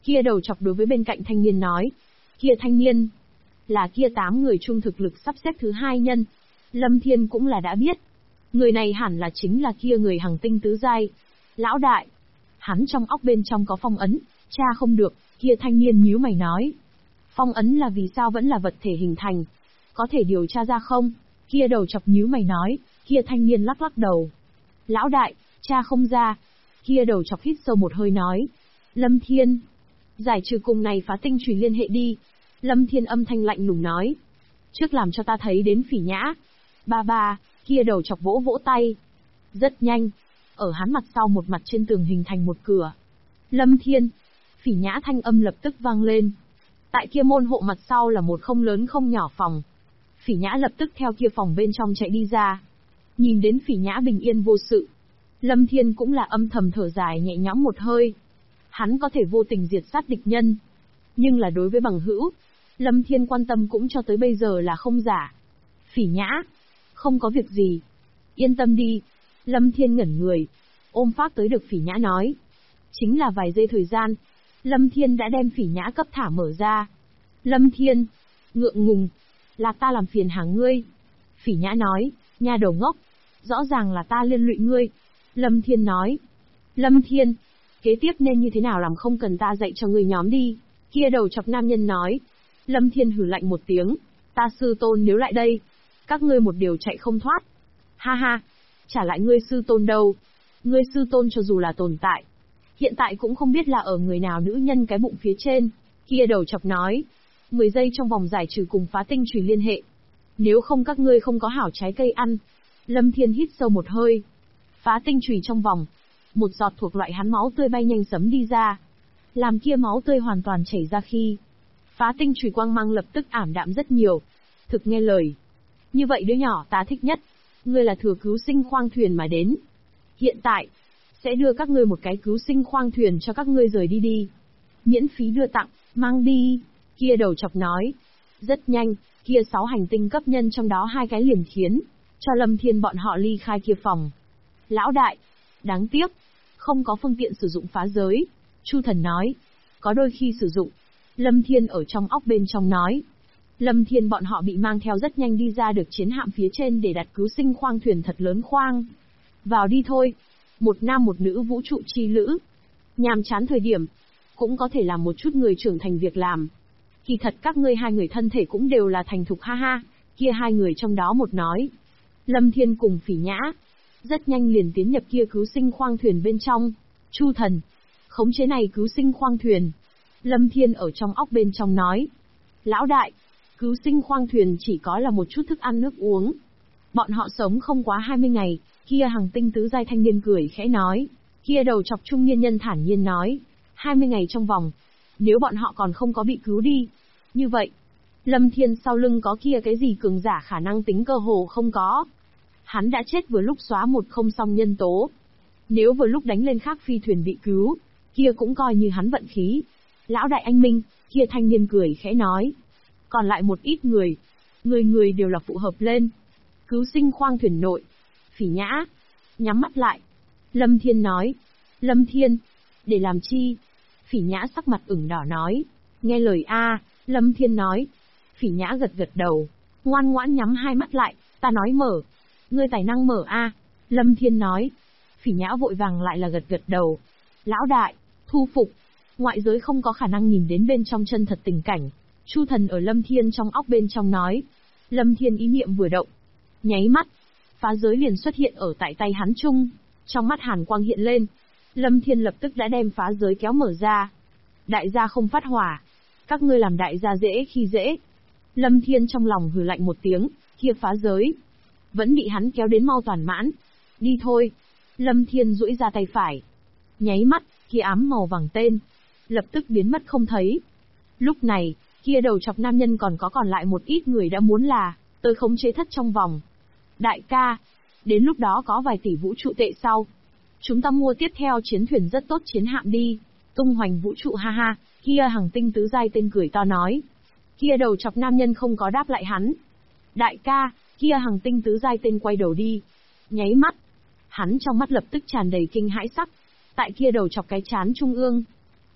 Kia đầu chọc đối với bên cạnh thanh niên nói. Kia thanh niên, là kia 8 người chung thực lực sắp xếp thứ 2 nhân. Lâm Thiên cũng là đã biết. Người này hẳn là chính là kia người Hằng Tinh tứ giai. Lão đại, hắn trong óc bên trong có phong ấn, tra không được, kia thanh niên nhíu mày nói. Phong ấn là vì sao vẫn là vật thể hình thành? Có thể điều tra ra không? Kia đầu chọc nhíu mày nói, kia thanh niên lắc lắc đầu. Lão đại, tra không ra. Kia đầu chọc hít sâu một hơi nói. Lâm Thiên, giải trừ cùng này phá tinh chùy liên hệ đi. Lâm Thiên âm thanh lạnh lùng nói. Trước làm cho ta thấy đến Phỉ Nhã. Ba, kia đầu chọc vỗ vỗ tay. Rất nhanh, ở hắn mặt sau một mặt trên tường hình thành một cửa. Lâm Thiên, Phỉ Nhã thanh âm lập tức vang lên. Tại kia môn hộ mặt sau là một không lớn không nhỏ phòng. Phỉ Nhã lập tức theo kia phòng bên trong chạy đi ra. Nhìn đến Phỉ Nhã bình yên vô sự, Lâm Thiên cũng là âm thầm thở dài nhẹ nhõm một hơi. Hắn có thể vô tình diệt sát địch nhân, nhưng là đối với bằng hữu, Lâm Thiên quan tâm cũng cho tới bây giờ là không giả. Phỉ Nhã, không có việc gì. Yên tâm đi. Lâm Thiên ngẩn người, ôm phát tới được Phỉ Nhã nói. Chính là vài giây thời gian, Lâm Thiên đã đem Phỉ Nhã cấp thả mở ra. Lâm Thiên, ngượng ngùng, là ta làm phiền hà ngươi. Phỉ Nhã nói, nha đầu ngốc, rõ ràng là ta liên lụy ngươi. Lâm Thiên nói, Lâm Thiên, kế tiếp nên như thế nào làm không cần ta dạy cho ngươi nhóm đi. Kia đầu chọc nam nhân nói. Lâm Thiên hừ lạnh một tiếng, ta sư tôn nếu lại đây, các ngươi một điều chạy không thoát. Ha ha, trả lại ngươi sư tôn đâu. Ngươi sư tôn cho dù là tồn tại, hiện tại cũng không biết là ở người nào nữ nhân cái bụng phía trên. Kia đầu chọc nói, 10 giây trong vòng giải trừ cùng phá tinh chùy liên hệ. Nếu không các ngươi không có hảo trái cây ăn. Lâm Thiên hít sâu một hơi. Phá tinh chùy trong vòng, một giọt thuộc loại hắn máu tươi bay nhanh sấm đi ra. Làm kia máu tươi hoàn toàn chảy ra khi phá tinh chùy quang mang lập tức ảm đạm rất nhiều. Thực nghe lời. Như vậy đứa nhỏ ta thích nhất. Ngươi là thừa cứu sinh khoang thuyền mà đến. Hiện tại, sẽ đưa các ngươi một cái cứu sinh khoang thuyền cho các ngươi rời đi đi. Miễn phí đưa tặng, mang đi. Kia đầu chọc nói. Rất nhanh, kia 6 hành tinh cấp nhân trong đó 2 cái liền khiến cho Lâm Thiên bọn họ ly khai kia phòng. Lão đại, đáng tiếc, không có phương tiện sử dụng phá giới. Chu Thần nói. Có đôi khi sử dụng. Lâm Thiên ở trong óc bên trong nói. Lâm Thiên bọn họ bị mang theo rất nhanh đi ra được chiến hạm phía trên để đặt cứu sinh khoang thuyền thật lớn khoang. Vào đi thôi. Một nam một nữ vũ trụ chi lữ. Nhàm chán thời điểm, cũng có thể làm một chút người trưởng thành việc làm. Kỳ thật các ngươi 2 người thân thể cũng đều là thành thục ha ha. Kia 2 người trong đó một nói. Lâm Thiên cùng Phỉ Nhã rất nhanh liền tiến nhập kia cứu sinh khoang thuyền bên trong. Chu Thần, khống chế này cứu sinh khoang thuyền. Lâm Thiên ở trong óc bên trong nói. Lão đại, cứu sinh khoang thuyền chỉ có là một chút thức ăn nước uống. Bọn họ sống không quá 20 ngày, kia Hằng Tinh tứ giai thanh niên cười khẽ nói. Kia đầu chọc trung niên nhân thản nhiên nói. 20 ngày trong vòng, nếu bọn họ còn không có bị cứu đi. Như vậy, Lâm Thiên sau lưng có kia cái gì cường giả khả năng tính cơ hồ không có. Hắn đã chết vừa lúc xóa một không xong nhân tố. Nếu vừa lúc đánh lên khác phi thuyền bị cứu, kia cũng coi như hắn vận khí. Lão đại anh minh, kia thanh niên cười khẽ nói. Còn lại một ít người, người đều là phụ hợp lên. Cứu sinh khoang thuyền nội. Phỉ Nhã, nhắm mắt lại. Lâm Thiên nói. Lâm Thiên, để làm chi? Phỉ Nhã sắc mặt ửng đỏ nói. Nghe lời a. Lâm Thiên nói. Phỉ Nhã gật gật đầu, ngoan ngoãn nhắm 2 mắt lại, ta nói mở. Ngươi tài năng mở a. Lâm Thiên nói. Phỉ Nhã vội vàng lại là gật gật đầu. Lão đại, thu phục. Ngoại giới không có khả năng nhìn đến bên trong chân thật tình cảnh. Chu Thần ở Lâm Thiên trong óc bên trong nói. Lâm Thiên ý niệm vừa động, nháy mắt, phá giới liền xuất hiện ở tại tay hắn chung. Trong mắt hàn quang hiện lên, Lâm Thiên lập tức đã đem phá giới kéo mở ra. Đại gia không phát hỏa, các ngươi làm đại gia dễ khi dễ. Lâm Thiên trong lòng hừ lạnh một tiếng, kia phá giới vẫn bị hắn kéo đến mau toàn mãn. Đi thôi. Lâm Thiên duỗi ra tay phải, nháy mắt, kia ám màu vàng tên lập tức biến mất không thấy. Lúc này, kia đầu chọc nam nhân còn lại một ít người đã muốn là tới khống chế thất trong vòng. Đại ca, đến lúc đó có vài tỷ vũ trụ tệ sau, chúng ta mua tiếp theo chiến thuyền rất tốt chiến hạm đi. Tung hoành vũ trụ ha ha. Kia Hằng Tinh tứ giai tên cười to nói. Kia đầu chọc nam nhân không có đáp lại hắn. Đại ca, kia Hằng Tinh tứ giai tên quay đầu đi. Nháy mắt, hắn trong mắt lập tức tràn đầy kinh hãi sắc. Tại kia đầu chọc cái chán trung ương,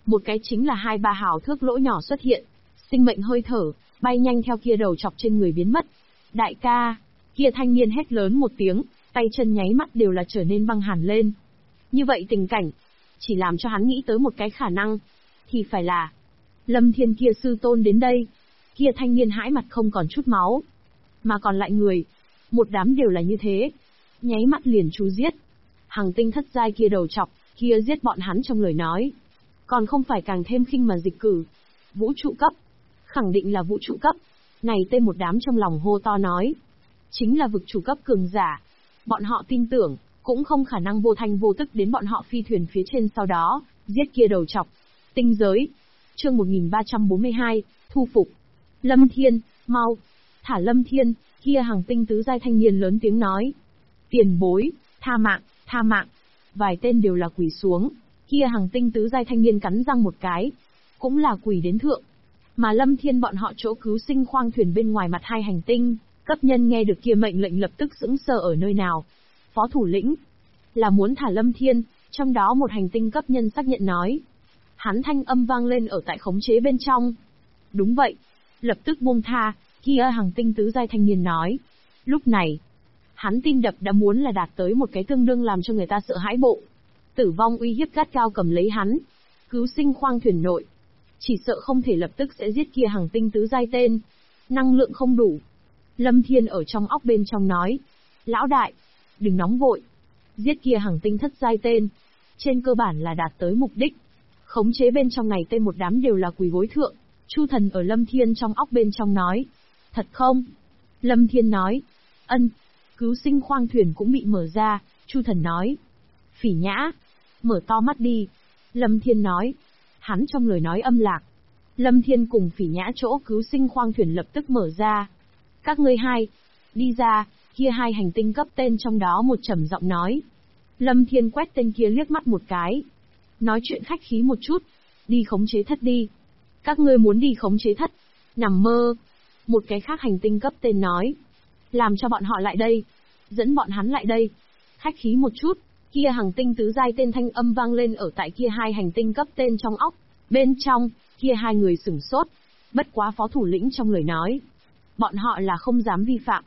Một cái chính là 2-3 hào thước lỗ nhỏ xuất hiện, sinh mệnh hơi thở, bay nhanh theo kia đầu chọc trên người biến mất. Đại ca, kia thanh niên hét lớn một tiếng, tay chân nháy mắt đều là trở nên băng hàn lên. Như vậy tình cảnh, chỉ làm cho hắn nghĩ tới một cái khả năng, thì phải là Lâm Thiên kia sư tôn đến đây. Kia thanh niên hãi mặt không còn chút máu, mà còn lại người, một đám đều là như thế, nháy mắt liền chu giết. Hằng tinh thất giai kia đầu chọc, kia giết bọn hắn trong lời nói, còn không phải càng thêm khinh mà dịch cử. Vũ trụ cấp, khẳng định là vũ trụ cấp. Này tên một đám trong lòng hô to nói, chính là vực chủ cấp cường giả. Bọn họ tin tưởng, cũng không khả năng vô thanh vô tức đến bọn họ phi thuyền phía trên sau đó, giết kia đầu chọc. Tinh giới, chương 1342, thu phục. Lâm Thiên, mau, thả Lâm Thiên, kia Hằng tinh tứ giai thanh niên lớn tiếng nói. Tiền bối, tha mạng, tha mạng. Vài tên đều là quỳ xuống, kia Hằng tinh tứ giai thanh niên cắn răng một cái, cũng là quỳ đến thượng. Mà Lâm Thiên bọn họ chỗ cứu sinh khoang thuyền bên ngoài mặt 2 hành tinh, cấp nhân nghe được kia mệnh lệnh lập tức sững sờ ở nơi nào. Phó thủ lĩnh, là muốn thả Lâm Thiên, trong đó một hành tinh cấp nhân xác nhận nói. Hắn thanh âm vang lên ở tại khống chế bên trong. Đúng vậy, lập tức buông tha, kia Hằng tinh tứ giai thanh niên nói. Lúc này, hắn tim đập đã muốn là đạt tới một cái tương đương làm cho người ta sợ hãi bộ. Tử vong uy hiếp gắt cao cầm lấy hắn. Cứu sinh khoang thuyền nội, chỉ sợ không thể lập tức sẽ giết kia Hằng tinh tứ giai tên. Năng lượng không đủ. Lâm Thiên ở trong óc bên trong nói. Lão đại, đừng nóng vội. Giết kia Hằng tinh thất giai tên, trên cơ bản là đạt tới mục đích. Khống chế bên trong này tên một đám đều là quỳ gối thượng. Chu thần ở Lâm Thiên trong óc bên trong nói. Thật không? Lâm Thiên nói. Ân. Cứu sinh khoang thuyền cũng bị mở ra, Chu thần nói. Phỉ Nhã, mở to mắt đi. Lâm Thiên nói. Hắn trong lời nói âm lạc. Lâm Thiên cùng Phỉ Nhã chỗ cứu sinh khoang thuyền lập tức mở ra. Các ngươi hai, đi ra, kia 2 hành tinh cấp tên trong đó một trầm giọng nói. Lâm Thiên quét tên kia liếc mắt một cái. Nói chuyện khách khí một chút, đi khống chế thất đi. Các ngươi muốn đi khống chế thất, nằm mơ. Một cái khác hành tinh cấp tên nói. Làm cho bọn họ lại đây, dẫn bọn hắn lại đây. Khách khí một chút, kia Hằng tinh tứ giai tên thanh âm vang lên ở tại kia 2 hành tinh cấp tên trong óc. Bên trong, kia 2 người sửng sốt. Bất quá phó thủ lĩnh trong lời nói. Bọn họ là không dám vi phạm.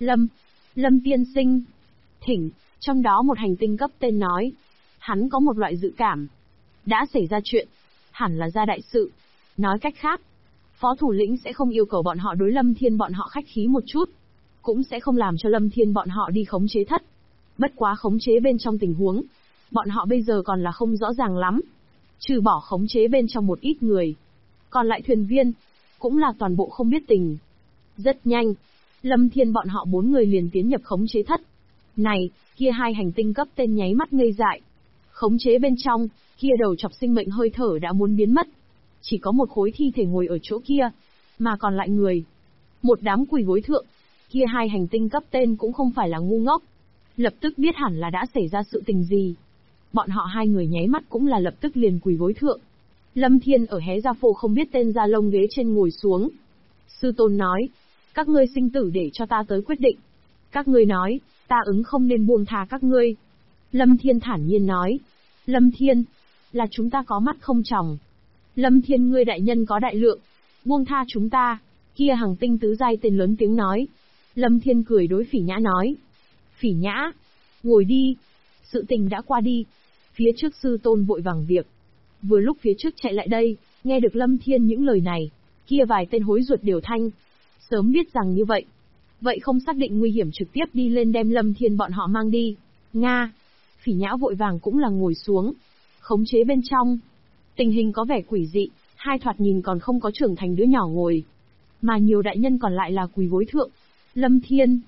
Lâm tiên sinh. Thỉnh, trong đó một hành tinh cấp tên nói. Hắn có một loại dự cảm. Đã xảy ra chuyện. Hẳn là ra đại sự. Nói cách khác, phó thủ lĩnh sẽ không yêu cầu bọn họ đối Lâm Thiên bọn họ khách khí một chút. Cũng sẽ không làm cho Lâm Thiên bọn họ đi khống chế thất. Bất quá khống chế bên trong tình huống, bọn họ bây giờ còn là không rõ ràng lắm. Trừ bỏ khống chế bên trong một ít người. Còn lại thuyền viên, cũng là toàn bộ không biết tình. Rất nhanh, Lâm Thiên bọn họ 4 người liền tiến nhập khống chế thất. Này, kia 2 hành tinh cấp tên nháy mắt ngây dại. Khống chế bên trong, kia đầu chọc sinh mệnh hơi thở đã muốn biến mất. Chỉ có một khối thi thể ngồi ở chỗ kia, mà còn lại người. Một đám quỳ gối thượng, kia 2 hành tinh cấp tên cũng không phải là ngu ngốc. Lập tức biết hẳn là đã xảy ra sự tình gì. Bọn họ 2 người nháy mắt cũng là lập tức liền quỳ gối thượng. Lâm Thiên ở hé ra phô không biết tên da lông ghế trên ngồi xuống. Sư tôn nói, các ngươi sinh tử để cho ta tới quyết định. Các ngươi nói, ta ứng không nên buông tha các ngươi. Lâm Thiên thản nhiên nói. Lâm Thiên, là chúng ta có mắt không tròng. Lâm Thiên ngươi đại nhân có đại lượng, buông tha chúng ta. Kia Hằng tinh tứ giai tên lớn tiếng nói. Lâm Thiên cười đối Phỉ Nhã nói. Phỉ Nhã, ngồi đi. Sự tình đã qua đi. Phía trước sư tôn vội vàng việc. Vừa lúc phía trước chạy lại đây, nghe được Lâm Thiên những lời này, kia vài tên hối ruột đều thanh. Sớm biết rằng như vậy. Vậy không xác định nguy hiểm trực tiếp đi lên đem Lâm Thiên bọn họ mang đi. Nga. Phỉ Nhã vội vàng cũng là ngồi xuống. Khống chế bên trong. Tình hình có vẻ quỷ dị, 2 thoạt nhìn còn không có trưởng thành đứa nhỏ ngồi. Mà nhiều đại nhân còn lại là quỳ gối thượng. Lâm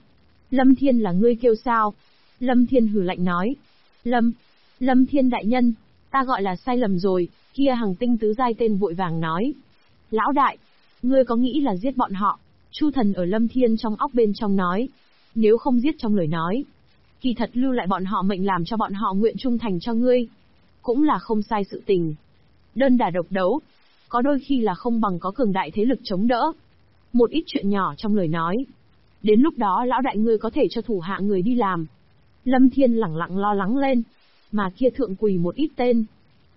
Thiên là ngươi kêu sao? Lâm Thiên hừ lạnh nói. Lâm Thiên đại nhân, ta gọi là sai lầm rồi, kia Hằng tinh tứ giai tên vội vàng nói. Lão đại, ngươi có nghĩ là giết bọn họ? Chu thần ở Lâm Thiên trong óc bên trong nói. Nếu không giết trong lời nói, kỳ thật lưu lại bọn họ mệnh làm cho bọn họ nguyện trung thành cho ngươi. Cũng là không sai sự tình. Đơn đả độc đấu, có đôi khi là không bằng có cường đại thế lực chống đỡ. Một ít chuyện nhỏ trong lời nói. Đến lúc đó lão đại ngươi có thể cho thủ hạ người đi làm. Lâm Thiên lẳng lặng lo lắng lên. Mà kia thượng quỳ một ít tên.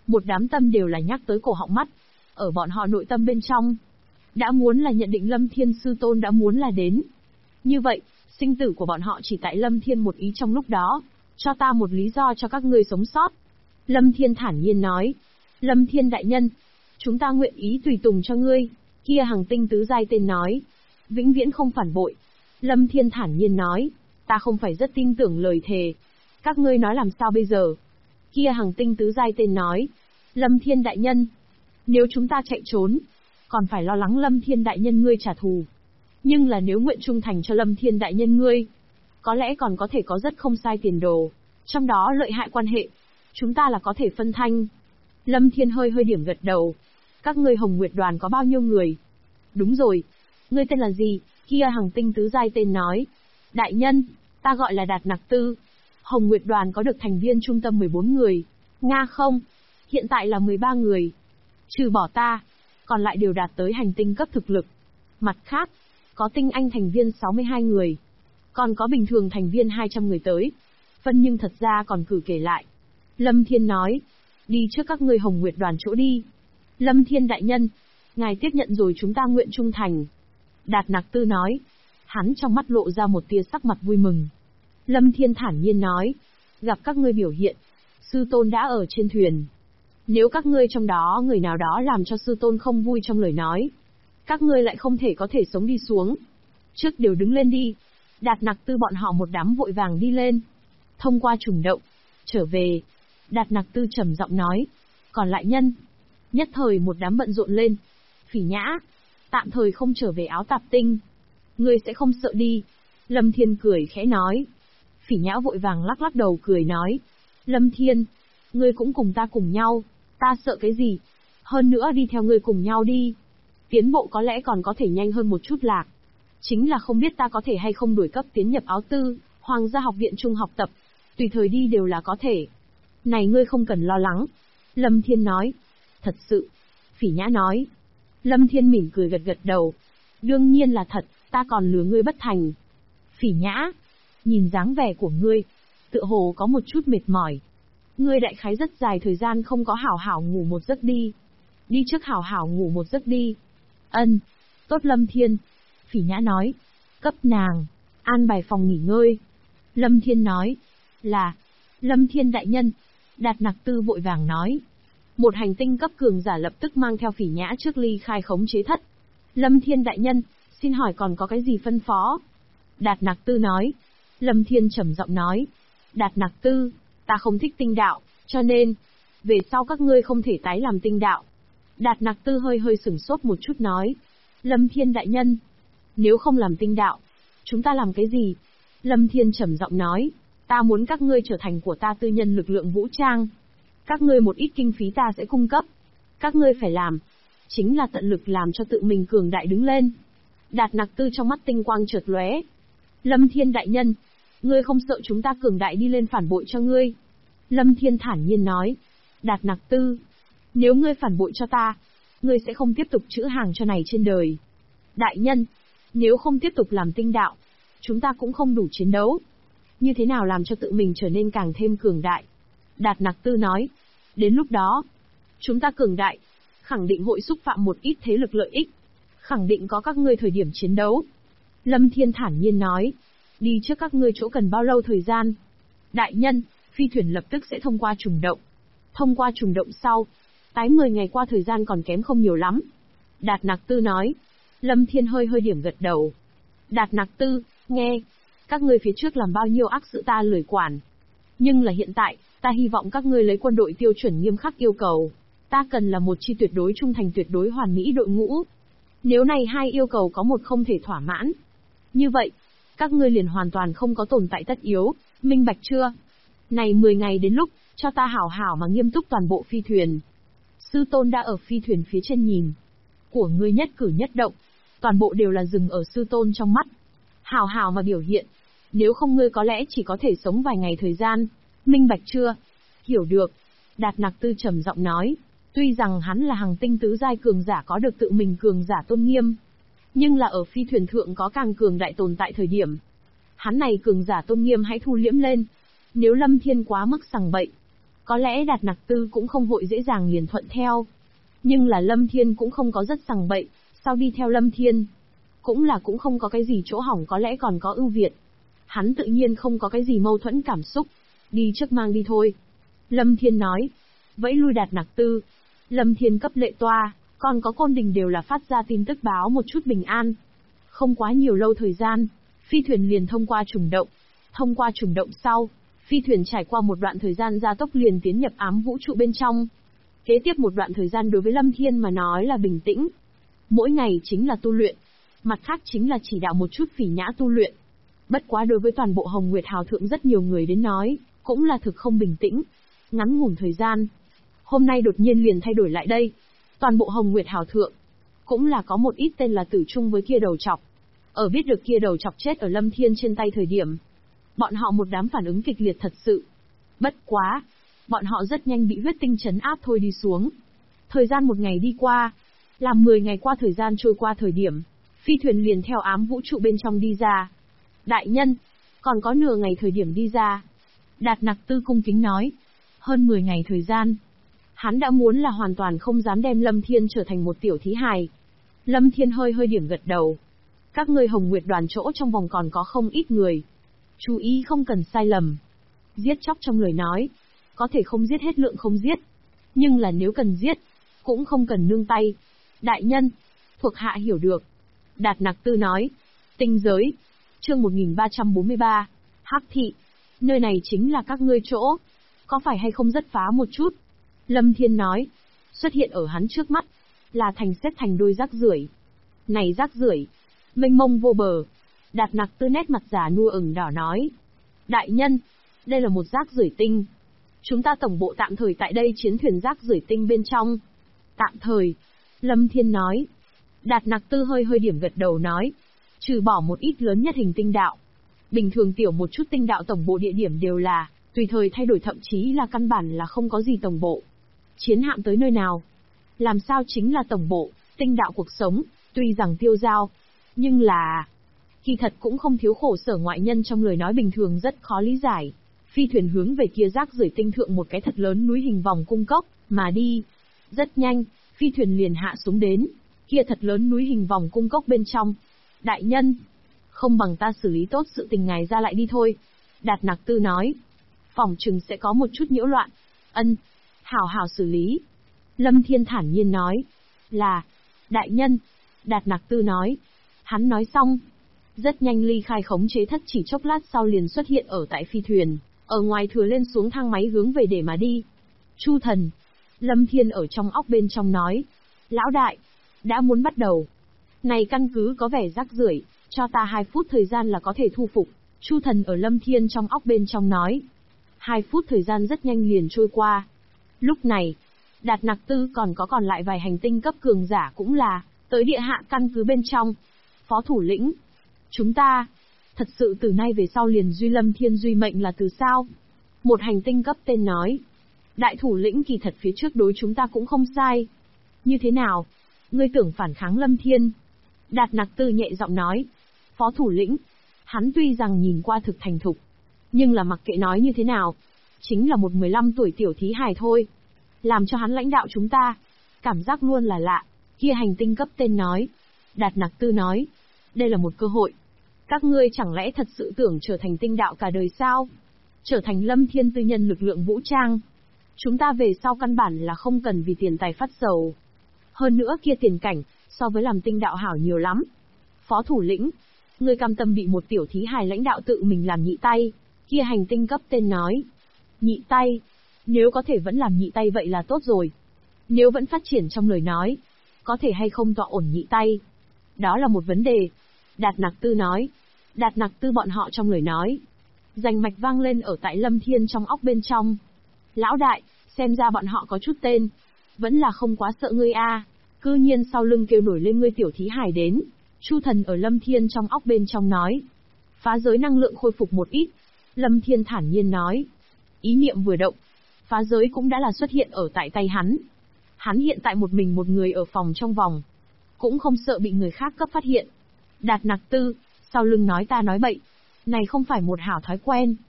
Một đám tâm đều là nhắc tới cổ họng mắt. Ở bọn họ nội tâm bên trong, đã muốn là nhận định Lâm Thiên Sư Tôn đã muốn là đến. Như vậy, sinh tử của bọn họ chỉ tại Lâm Thiên một ý trong lúc đó. Cho ta một lý do cho các ngươi sống sót. Lâm Thiên thản nhiên nói. Lâm Thiên đại nhân, chúng ta nguyện ý tùy tùng cho ngươi. Kia Hằng Tinh tứ giai tên nói. Vĩnh viễn không phản bội. Lâm Thiên thản nhiên nói. Ta không phải rất tin tưởng lời thề. Các ngươi nói làm sao bây giờ? Kia Hằng Tinh tứ giai tên nói. Lâm Thiên đại nhân, nếu chúng ta chạy trốn, còn phải lo lắng Lâm Thiên đại nhân ngươi trả thù. Nhưng là nếu nguyện trung thành cho Lâm Thiên đại nhân ngươi, có lẽ còn có thể có rất không sai tiền đồ. Trong đó lợi hại quan hệ, chúng ta là có thể phân thanh. Lâm Thiên hơi hơi điểm gật đầu. Các ngươi Hồng Nguyệt đoàn có bao nhiêu người? Đúng rồi. Ngươi tên là gì? Kia Hằng Tinh tứ giai tên nói. Đại nhân, ta gọi là Đạt Nặc Tư. Hồng Nguyệt đoàn có được thành viên trung tâm 14 người. Nga không? Hiện tại là 13 người. Trừ bỏ ta, còn lại đều đạt tới hành tinh cấp thực lực. Mặt khác, có tinh anh thành viên 62 người. Còn có bình thường thành viên 200 người tới. Phân nhưng thật ra còn cử kể lại. Lâm Thiên nói. Đi trước các ngươi Hồng Nguyệt đoàn chỗ đi. Lâm Thiên đại nhân, ngài tiếp nhận rồi chúng ta nguyện trung thành. Đạt Nặc Tư nói. Hắn trong mắt lộ ra một tia sắc mặt vui mừng. Lâm Thiên thản nhiên nói. Gặp các ngươi biểu hiện, Sư Tôn đã ở trên thuyền. Nếu các ngươi trong đó người nào đó làm cho Sư Tôn không vui trong lời nói, các ngươi lại không thể có thể sống đi xuống. Trước đều đứng lên đi. Đạt Nặc Tư bọn họ một đám vội vàng đi lên. Thông qua trùng động, trở về. Đạt Nặc Tư trầm giọng nói. Còn lại nhân, nhất thời một đám bận rộn lên. Phỉ Nhã, tạm thời không trở về Áo Tạp Tinh. Ngươi sẽ không sợ đi. Lâm Thiên cười khẽ nói. Phỉ Nhã vội vàng lắc lắc đầu cười nói. Lâm Thiên, ngươi cũng cùng ta cùng nhau. Ta sợ cái gì? Hơn nữa đi theo ngươi cùng nhau đi. Tiến bộ có lẽ còn có thể nhanh hơn một chút lạc. Chính là không biết ta có thể hay không đuổi cấp tiến nhập Áo Tư, Hoàng gia học viện trung học tập. Tùy thời đi đều là có thể. Này ngươi không cần lo lắng. Lâm Thiên nói. Thật sự. Phỉ Nhã nói. Lâm Thiên mỉm cười gật gật đầu. Đương nhiên là thật, ta còn lừa ngươi bất thành. Phỉ Nhã, nhìn dáng vẻ của ngươi, tựa hồ có một chút mệt mỏi. Ngươi đại khái rất dài thời gian không có hảo hảo ngủ một giấc đi. Đi trước hảo hảo ngủ một giấc đi. Ân, tốt Lâm Thiên. Phỉ Nhã nói. Cấp nàng an bài phòng nghỉ ngơi. Lâm Thiên nói. Là, Lâm Thiên đại nhân. Đạt Nặc Tư vội vàng nói. Một hành tinh cấp cường giả lập tức mang theo Phỉ Nhã trước ly khai khống chế thất. Lâm Thiên đại nhân, xin hỏi còn có cái gì phân phó? Đạt Nặc Tư nói. Lâm Thiên trầm giọng nói. Đạt Nặc Tư, ta không thích tinh đạo, cho nên, về sau các ngươi không thể tái làm tinh đạo. Đạt Nặc Tư hơi hơi sửng sốt một chút nói. Lâm Thiên đại nhân, nếu không làm tinh đạo, chúng ta làm cái gì? Lâm Thiên trầm giọng nói. Ta muốn các ngươi trở thành của ta tư nhân lực lượng vũ trang. Các ngươi một ít kinh phí ta sẽ cung cấp. Các ngươi phải làm, chính là tận lực làm cho tự mình cường đại đứng lên. Đạt Nặc Tư trong mắt tinh quang chợt lóe. Lâm Thiên đại nhân, ngươi không sợ chúng ta cường đại đi lên phản bội cho ngươi? Lâm Thiên thản nhiên nói. Đạt Nặc Tư, nếu ngươi phản bội cho ta, ngươi sẽ không tiếp tục trữ hàng cho này trên đời. Đại nhân, nếu không tiếp tục làm tinh đạo, chúng ta cũng không đủ chiến đấu. Như thế nào làm cho tự mình trở nên càng thêm cường đại? Đạt Nặc Tư nói. Đến lúc đó, chúng ta cường đại, khẳng định hội xúc phạm một ít thế lực lợi ích. Khẳng định có các ngươi thời điểm chiến đấu. Lâm Thiên thản nhiên nói. Đi trước các ngươi chỗ cần bao lâu thời gian? Đại nhân, phi thuyền lập tức sẽ thông qua trùng động. Thông qua trùng động sau, tái 10 ngày qua thời gian còn kém không nhiều lắm. Đạt Nặc Tư nói. Lâm Thiên hơi hơi điểm gật đầu. Đạt Nặc Tư, nghe, các ngươi phía trước làm bao nhiêu ác sự ta lười quản. Nhưng là hiện tại, ta hy vọng các ngươi lấy quân đội tiêu chuẩn nghiêm khắc yêu cầu. Ta cần là một chi tuyệt đối trung thành tuyệt đối hoàn mỹ đội ngũ. Nếu này hai yêu cầu có một không thể thỏa mãn, như vậy, các ngươi liền hoàn toàn không có tồn tại tất yếu, minh bạch chưa? Này 10 ngày đến lúc, cho ta hảo hảo mà nghiêm túc toàn bộ phi thuyền. Sư Tôn đã ở phi thuyền phía trên nhìn. Của ngươi nhất cử nhất động, toàn bộ đều là dừng ở Sư Tôn trong mắt. Hảo hảo mà biểu hiện. Nếu không ngươi có lẽ chỉ có thể sống vài ngày thời gian. Minh bạch chưa? Hiểu được. Đạt Nặc Tư trầm giọng nói. Tuy rằng hắn là Hằng Tinh tứ giai cường giả có được tự mình cường giả tôn nghiêm, nhưng là ở phi thuyền thượng có càng cường đại tồn tại thời điểm. Hắn này cường giả tôn nghiêm hãy thu liễm lên. Nếu Lâm Thiên quá mức sằng bậy, Có lẽ Đạt Nặc Tư cũng không vội dễ dàng liền thuận theo. Nhưng là Lâm Thiên cũng không có rất sằng bậy, sau đi theo Lâm Thiên. Cũng không có cái gì chỗ hỏng, có lẽ còn có ưu việt. Hắn tự nhiên không có cái gì mâu thuẫn cảm xúc. Đi trước mang đi thôi. Lâm Thiên nói. Vẫy lui Đạt Nặc Tư. Lâm Thiên cấp lệ toa, còn có Côn Đình đều là phát ra tin tức báo một chút bình an. Không quá nhiều lâu thời gian, phi thuyền liền thông qua trùng động. Thông qua trùng động sau, phi thuyền trải qua một đoạn thời gian gia tốc liền tiến nhập ám vũ trụ bên trong. Kế tiếp một đoạn thời gian đối với Lâm Thiên mà nói là bình tĩnh. Mỗi ngày chính là tu luyện, mặt khác chính là chỉ đạo một chút phỉ nhã tu luyện. Bất quá đối với toàn bộ Hồng Nguyệt Hào Thượng rất nhiều người đến nói, cũng là thực không bình tĩnh. Ngắn ngủn thời gian, hôm nay đột nhiên liền thay đổi lại đây. Toàn bộ Hồng Nguyệt Hào Thượng, cũng là có một ít tên là tử chung với kia đầu chọc. Ở biết được kia đầu chọc chết ở Lâm Thiên trên tay thời điểm, bọn họ một đám phản ứng kịch liệt thật sự. Bất quá, bọn họ rất nhanh bị huyết tinh trấn áp thôi đi xuống. Thời gian một ngày đi qua, làm 10 ngày qua thời gian trôi qua thời điểm, phi thuyền liền theo ám vũ trụ bên trong đi ra. Đại nhân, còn có nửa ngày thời điểm đi ra. Đạt Nặc Tư cung kính nói. Hơn 10 ngày thời gian. Hắn đã muốn là hoàn toàn không dám đem Lâm Thiên trở thành một tiểu thí hài. Lâm Thiên hơi điểm gật đầu. Các ngươi Hồng Nguyệt đoàn chỗ trong vòng còn có không ít người. Chú ý không cần sai lầm. Giết chóc trong lời nói. Có thể không giết hết lượng không giết. Nhưng là nếu cần giết, cũng không cần nương tay. Đại nhân, thuộc hạ hiểu được. Đạt Nặc Tư nói. Tinh giới. Chương 1343. Hắc thị. Nơi này chính là các ngươi chỗ. Có phải hay không rất phá một chút? Lâm Thiên nói. Xuất hiện ở hắn trước mắt, là thành xếp thành đôi rác rưởi. Này rác rưởi, mênh mông vô bờ. Đạt Nặc Tư nét mặt già nua ửng đỏ nói. Đại nhân, đây là một rác rưởi tinh. Chúng ta tổng bộ tạm thời tại đây chiến thuyền rác rưởi tinh bên trong. Tạm thời. Lâm Thiên nói. Đạt Nặc Tư hơi điểm gật đầu nói. Trừ bỏ một ít lớn nhất hình tinh đạo. Bình thường tiểu một chút tinh đạo tổng bộ địa điểm đều là tùy thời thay đổi, thậm chí là căn bản là không có gì tổng bộ. Chiến hạm tới nơi nào? Làm sao chính là tổng bộ, tinh đạo cuộc sống, tuy rằng tiêu dao, nhưng là... Kỳ thật cũng không thiếu khổ sở ngoại nhân trong lời nói bình thường rất khó lý giải. Phi thuyền hướng về kia rác rưởi tinh thượng một cái thật lớn núi hình vòng cung cốc, mà đi. Rất nhanh, phi thuyền liền hạ xuống đến, kia thật lớn núi hình vòng cung cốc bên trong. Đại nhân, không bằng ta xử lý tốt sự tình ngài ra lại đi thôi. Đạt Nặc Tư nói. Phỏng chừng sẽ có một chút nhiễu loạn. Ân, hảo xử lý. Lâm Thiên thản nhiên nói. Là, đại nhân. Đạt Nặc Tư nói. Hắn nói xong. Rất nhanh ly khai khống chế thất, chỉ chốc lát sau liền xuất hiện ở tại phi thuyền, ở ngoài thừa lên xuống thang máy hướng về để mà đi. Chu thần. Lâm Thiên ở trong óc bên trong nói. Lão đại, đã muốn bắt đầu. Này căn cứ có vẻ rác rưởi, cho ta 2 phút thời gian là có thể thu phục. Chu thần ở Lâm Thiên trong óc bên trong nói. 2 phút thời gian rất nhanh liền trôi qua. Lúc này, Đạt Nặc Tư còn lại vài hành tinh cấp cường giả cũng là tới địa hạ căn cứ bên trong. Phó thủ lĩnh, chúng ta thật sự từ nay về sau liền duy Lâm Thiên duy mệnh là từ sao? Một hành tinh cấp tên nói. Đại thủ lĩnh, kỳ thật phía trước đối chúng ta cũng không sai. Như thế nào? Ngươi tưởng phản kháng Lâm Thiên? Đạt Nặc Tư nhẹ giọng nói. Phó thủ lĩnh, hắn tuy rằng nhìn qua thực thành thục, nhưng là mặc kệ nói như thế nào, chính là một 15 tuổi tiểu thí hài thôi. Làm cho hắn lãnh đạo chúng ta, cảm giác luôn là lạ. Kia hành tinh cấp tên nói. Đạt Nặc Tư nói. Đây là một cơ hội. Các ngươi chẳng lẽ thật sự tưởng trở thành tinh đạo cả đời sao? Trở thành Lâm Thiên tư nhân lực lượng vũ trang. Chúng ta về sau căn bản là không cần vì tiền tài phát sầu. Hơn nữa kia tiền cảnh, so với làm tinh đạo hảo nhiều lắm. Phó thủ lĩnh, ngươi cam tâm bị một tiểu thí hài lãnh đạo tự mình làm nhị tay. Kia hành tinh cấp tên nói. Nhị tay? Nếu có thể vẫn làm nhị tay vậy là tốt rồi. Nếu vẫn phát triển trong lời nói, có thể hay không tọa ổn nhị tay? Đó là một vấn đề. Đạt Nặc Tư nói. Đạt Nặc Tư bọn họ trong lời nói. Rành mạch vang lên ở tại Lâm Thiên trong óc bên trong. Lão đại, xem ra bọn họ có chút tên. Vẫn là không quá sợ ngươi a. Cư nhiên sau lưng kêu nổi lên ngươi tiểu thí hài đến. Chu thần ở Lâm Thiên trong óc bên trong nói. Phá giới năng lượng khôi phục một ít. Lâm Thiên thản nhiên nói. Ý niệm vừa động, phá giới cũng đã là xuất hiện ở tại tay hắn. Hắn hiện tại một mình một người ở phòng trong vòng, cũng không sợ bị người khác cấp phát hiện. Đạt Nặc Tư, sau lưng nói ta nói bậy, này không phải một hảo thói quen.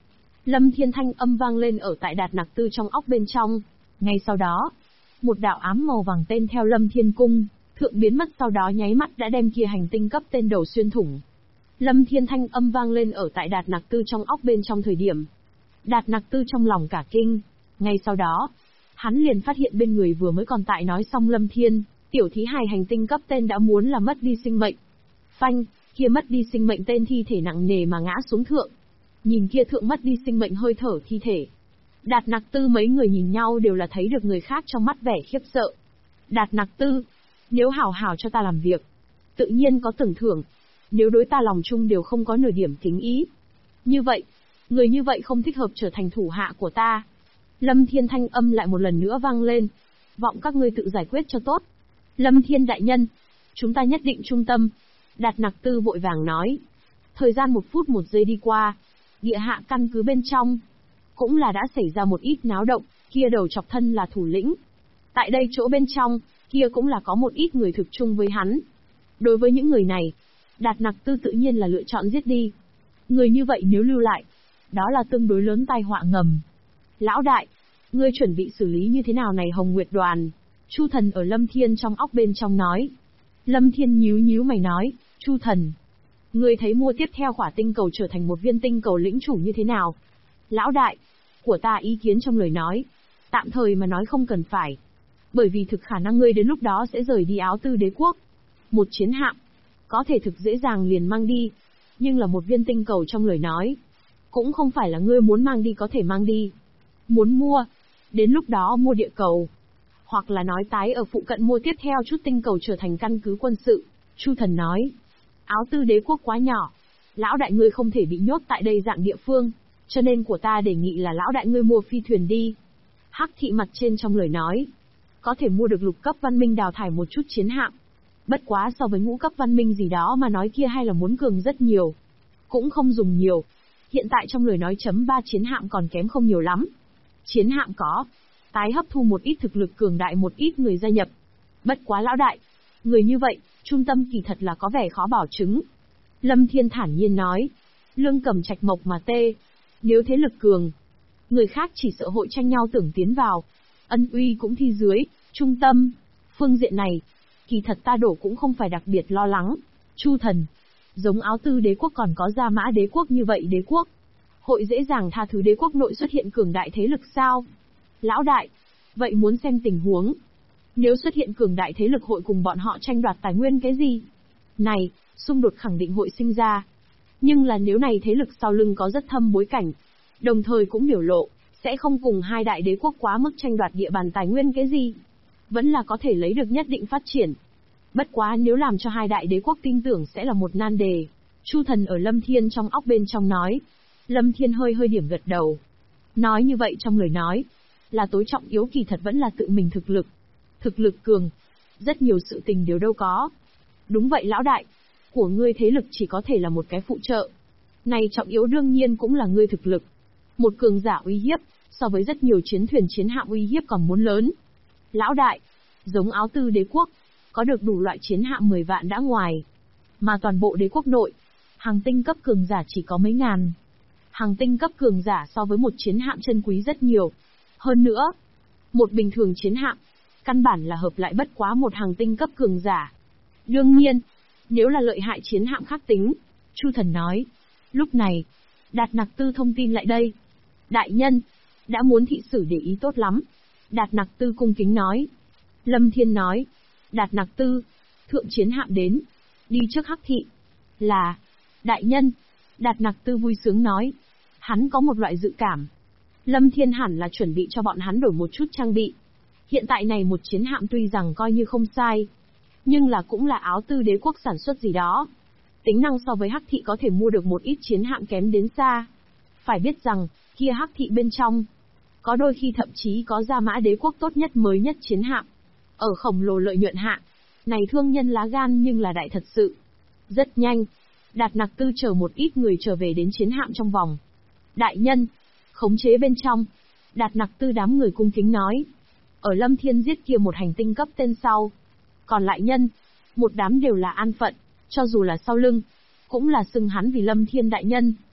Lâm Thiên thanh âm vang lên ở tại Đạt Nặc Tư trong óc bên trong. Ngay sau đó, một đạo ám màu vàng tên theo Lâm Thiên cung, thượng biến mất sau đó nháy mắt đã đem kia hành tinh cấp tên đầu xuyên thủng. Lâm Thiên thanh âm vang lên ở tại Đạt Nặc Tư trong óc bên trong thời điểm. Đạt Nặc Tư trong lòng cả kinh. Ngay sau đó, hắn liền phát hiện bên người vừa mới còn tại nói xong Lâm Thiên, tiểu thí hài hành tinh cấp tên đã muốn là mất đi sinh mệnh. Phanh, kia mất đi sinh mệnh tên thi thể nặng nề mà ngã xuống thượng. Nhìn kia thượng mất đi sinh mệnh hơi thở thi thể. Đạt Nặc Tư mấy người nhìn nhau đều là thấy được người khác trong mắt vẻ khiếp sợ. Đạt Nặc Tư, nếu hảo hảo cho ta làm việc, tự nhiên có tưởng thưởng. Nếu đối ta lòng chung đều không có nửa điểm kính ý. Như vậy, người như vậy không thích hợp trở thành thủ hạ của ta. Lâm Thiên thanh âm lại một lần nữa vang lên. Vọng các ngươi tự giải quyết cho tốt. Lâm Thiên đại nhân, chúng ta nhất định trung tâm. Đạt Nặc Tư vội vàng nói. Thời gian 1 phút 1 giây đi qua. Địa hạ căn cứ bên trong cũng là đã xảy ra một ít náo động, kia đầu chọc thân là thủ lĩnh. Tại đây chỗ bên trong, kia cũng là có một ít người thực chung với hắn. Đối với những người này, Đạt Nặc Tư tự nhiên là lựa chọn giết đi. Người như vậy nếu lưu lại, đó là tương đối lớn tai họa ngầm. Lão đại, ngươi chuẩn bị xử lý như thế nào này Hồng Nguyệt đoàn? Chu Thần ở Lâm Thiên trong óc bên trong nói. Lâm Thiên nhíu nhíu mày nói, Chu Thần, ngươi thấy mua tiếp theo khỏa tinh cầu trở thành một viên tinh cầu lĩnh chủ như thế nào? Lão đại, của ta ý kiến trong lời nói, tạm thời mà nói không cần phải. Bởi vì thực khả năng ngươi đến lúc đó sẽ rời đi Áo Tư đế quốc. Một chiến hạm, có thể thực dễ dàng liền mang đi, nhưng là một viên tinh cầu trong lời nói, cũng không phải là ngươi muốn mang đi có thể mang đi. Muốn mua, đến lúc đó mua địa cầu, hoặc là nói tái ở phụ cận mua tiếp theo chút tinh cầu trở thành căn cứ quân sự. Chu Thần nói, Áo Tư đế quốc quá nhỏ, lão đại ngươi không thể bị nhốt tại đây dạng địa phương, cho nên của ta đề nghị là lão đại ngươi mua phi thuyền đi. Hắc thị mặt trên trong lời nói, có thể mua được lục cấp văn minh đào thải một chút chiến hạm. Bất quá so với ngũ cấp văn minh gì đó mà nói kia hay là muốn cường rất nhiều. Cũng không dùng nhiều. Hiện tại trong lời nói chấm 3 chiến hạm còn kém không nhiều lắm. Chiến hạm có, tái hấp thu một ít thực lực cường đại một ít người gia nhập. Bất quá lão đại, người như vậy, trung tâm kỳ thật là có vẻ khó bảo chứng. Lâm Thiên thản nhiên nói, lương cầm trạch mộc mà tê. Nếu thế lực cường, người khác chỉ sợ hội tranh nhau tưởng tiến vào. Ân uy cũng thi dưới, trung tâm. Phương diện này, kỳ thật ta đổ cũng không phải đặc biệt lo lắng. Chu Thần, giống Áo Tư đế quốc còn có Gia Mã đế quốc như vậy đế quốc, hội dễ dàng tha thứ đế quốc nội xuất hiện cường đại thế lực sao? Lão đại, vậy muốn xem tình huống. Nếu xuất hiện cường đại thế lực hội cùng bọn họ tranh đoạt tài nguyên cái gì? Này, xung đột khẳng định hội sinh ra. Nhưng là nếu này thế lực sau lưng có rất thâm bối cảnh, đồng thời cũng biểu lộ, sẽ không cùng hai đại đế quốc quá mức tranh đoạt địa bàn tài nguyên cái gì. Vẫn là có thể lấy được nhất định phát triển. Bất quá nếu làm cho hai đại đế quốc tin tưởng sẽ là một nan đề. Chu Thần ở Lâm Thiên trong óc bên trong nói. Lâm Thiên hơi hơi điểm gật đầu. Nói như vậy trong lời nói, là tối trọng yếu kỳ thật vẫn là tự mình thực lực. Thực lực cường, rất nhiều sự tình đều đâu có. Đúng vậy lão đại, của ngươi thế lực chỉ có thể là một cái phụ trợ. Này trọng yếu đương nhiên cũng là ngươi thực lực. Một cường giả uy hiếp, so với rất nhiều chiến thuyền chiến hạm uy hiếp còn muốn lớn. Lão đại, giống Áo Tư đế quốc, có được đủ loại chiến hạm 10 vạn đã ngoài. Mà toàn bộ đế quốc nội, hàng tinh cấp cường giả chỉ có mấy ngàn. Hàng tinh cấp cường giả so với một chiến hạm chân quý rất nhiều. Hơn nữa, một bình thường chiến hạm, căn bản là hợp lại bất quá một hàng tinh cấp cường giả. Đương nhiên, nếu là lợi hại chiến hạm khác tính, Chu Thần nói. Lúc này, Đạt Nặc Tư thông tin lại đây. Đại nhân, đã muốn thị sử để ý tốt lắm. Đạt Nặc Tư cung kính nói. Lâm Thiên nói. Đạt Nặc Tư, thượng chiến hạm đến. Đi trước Hắc thị. Là, đại nhân. Đạt Nặc Tư vui sướng nói. Hắn có một loại dự cảm. Lâm Thiên hẳn là chuẩn bị cho bọn hắn đổi một chút trang bị. Hiện tại này một chiến hạm tuy rằng coi như không sai, nhưng là cũng là Áo Tư đế quốc sản xuất gì đó. Tính năng so với Hắc thị có thể mua được một ít chiến hạm kém đến xa. Phải biết rằng, kia Hắc thị bên trong, có đôi khi thậm chí có Gia Mã đế quốc tốt nhất mới nhất chiến hạm. Ở khổng lồ lợi nhuận hạ, này thương nhân lá gan nhưng là đại thật sự. Rất nhanh, Đạt Nặc Tư chờ một ít người trở về đến chiến hạm trong vòng. Đại nhân, khống chế bên trong. Đạt Nặc Tư đám người cung kính nói. Ở Lâm Thiên giết kia một hành tinh cấp tên sau. Còn lại nhân, một đám đều là an phận, cho dù là sau lưng, cũng là xưng hắn vì Lâm Thiên đại nhân.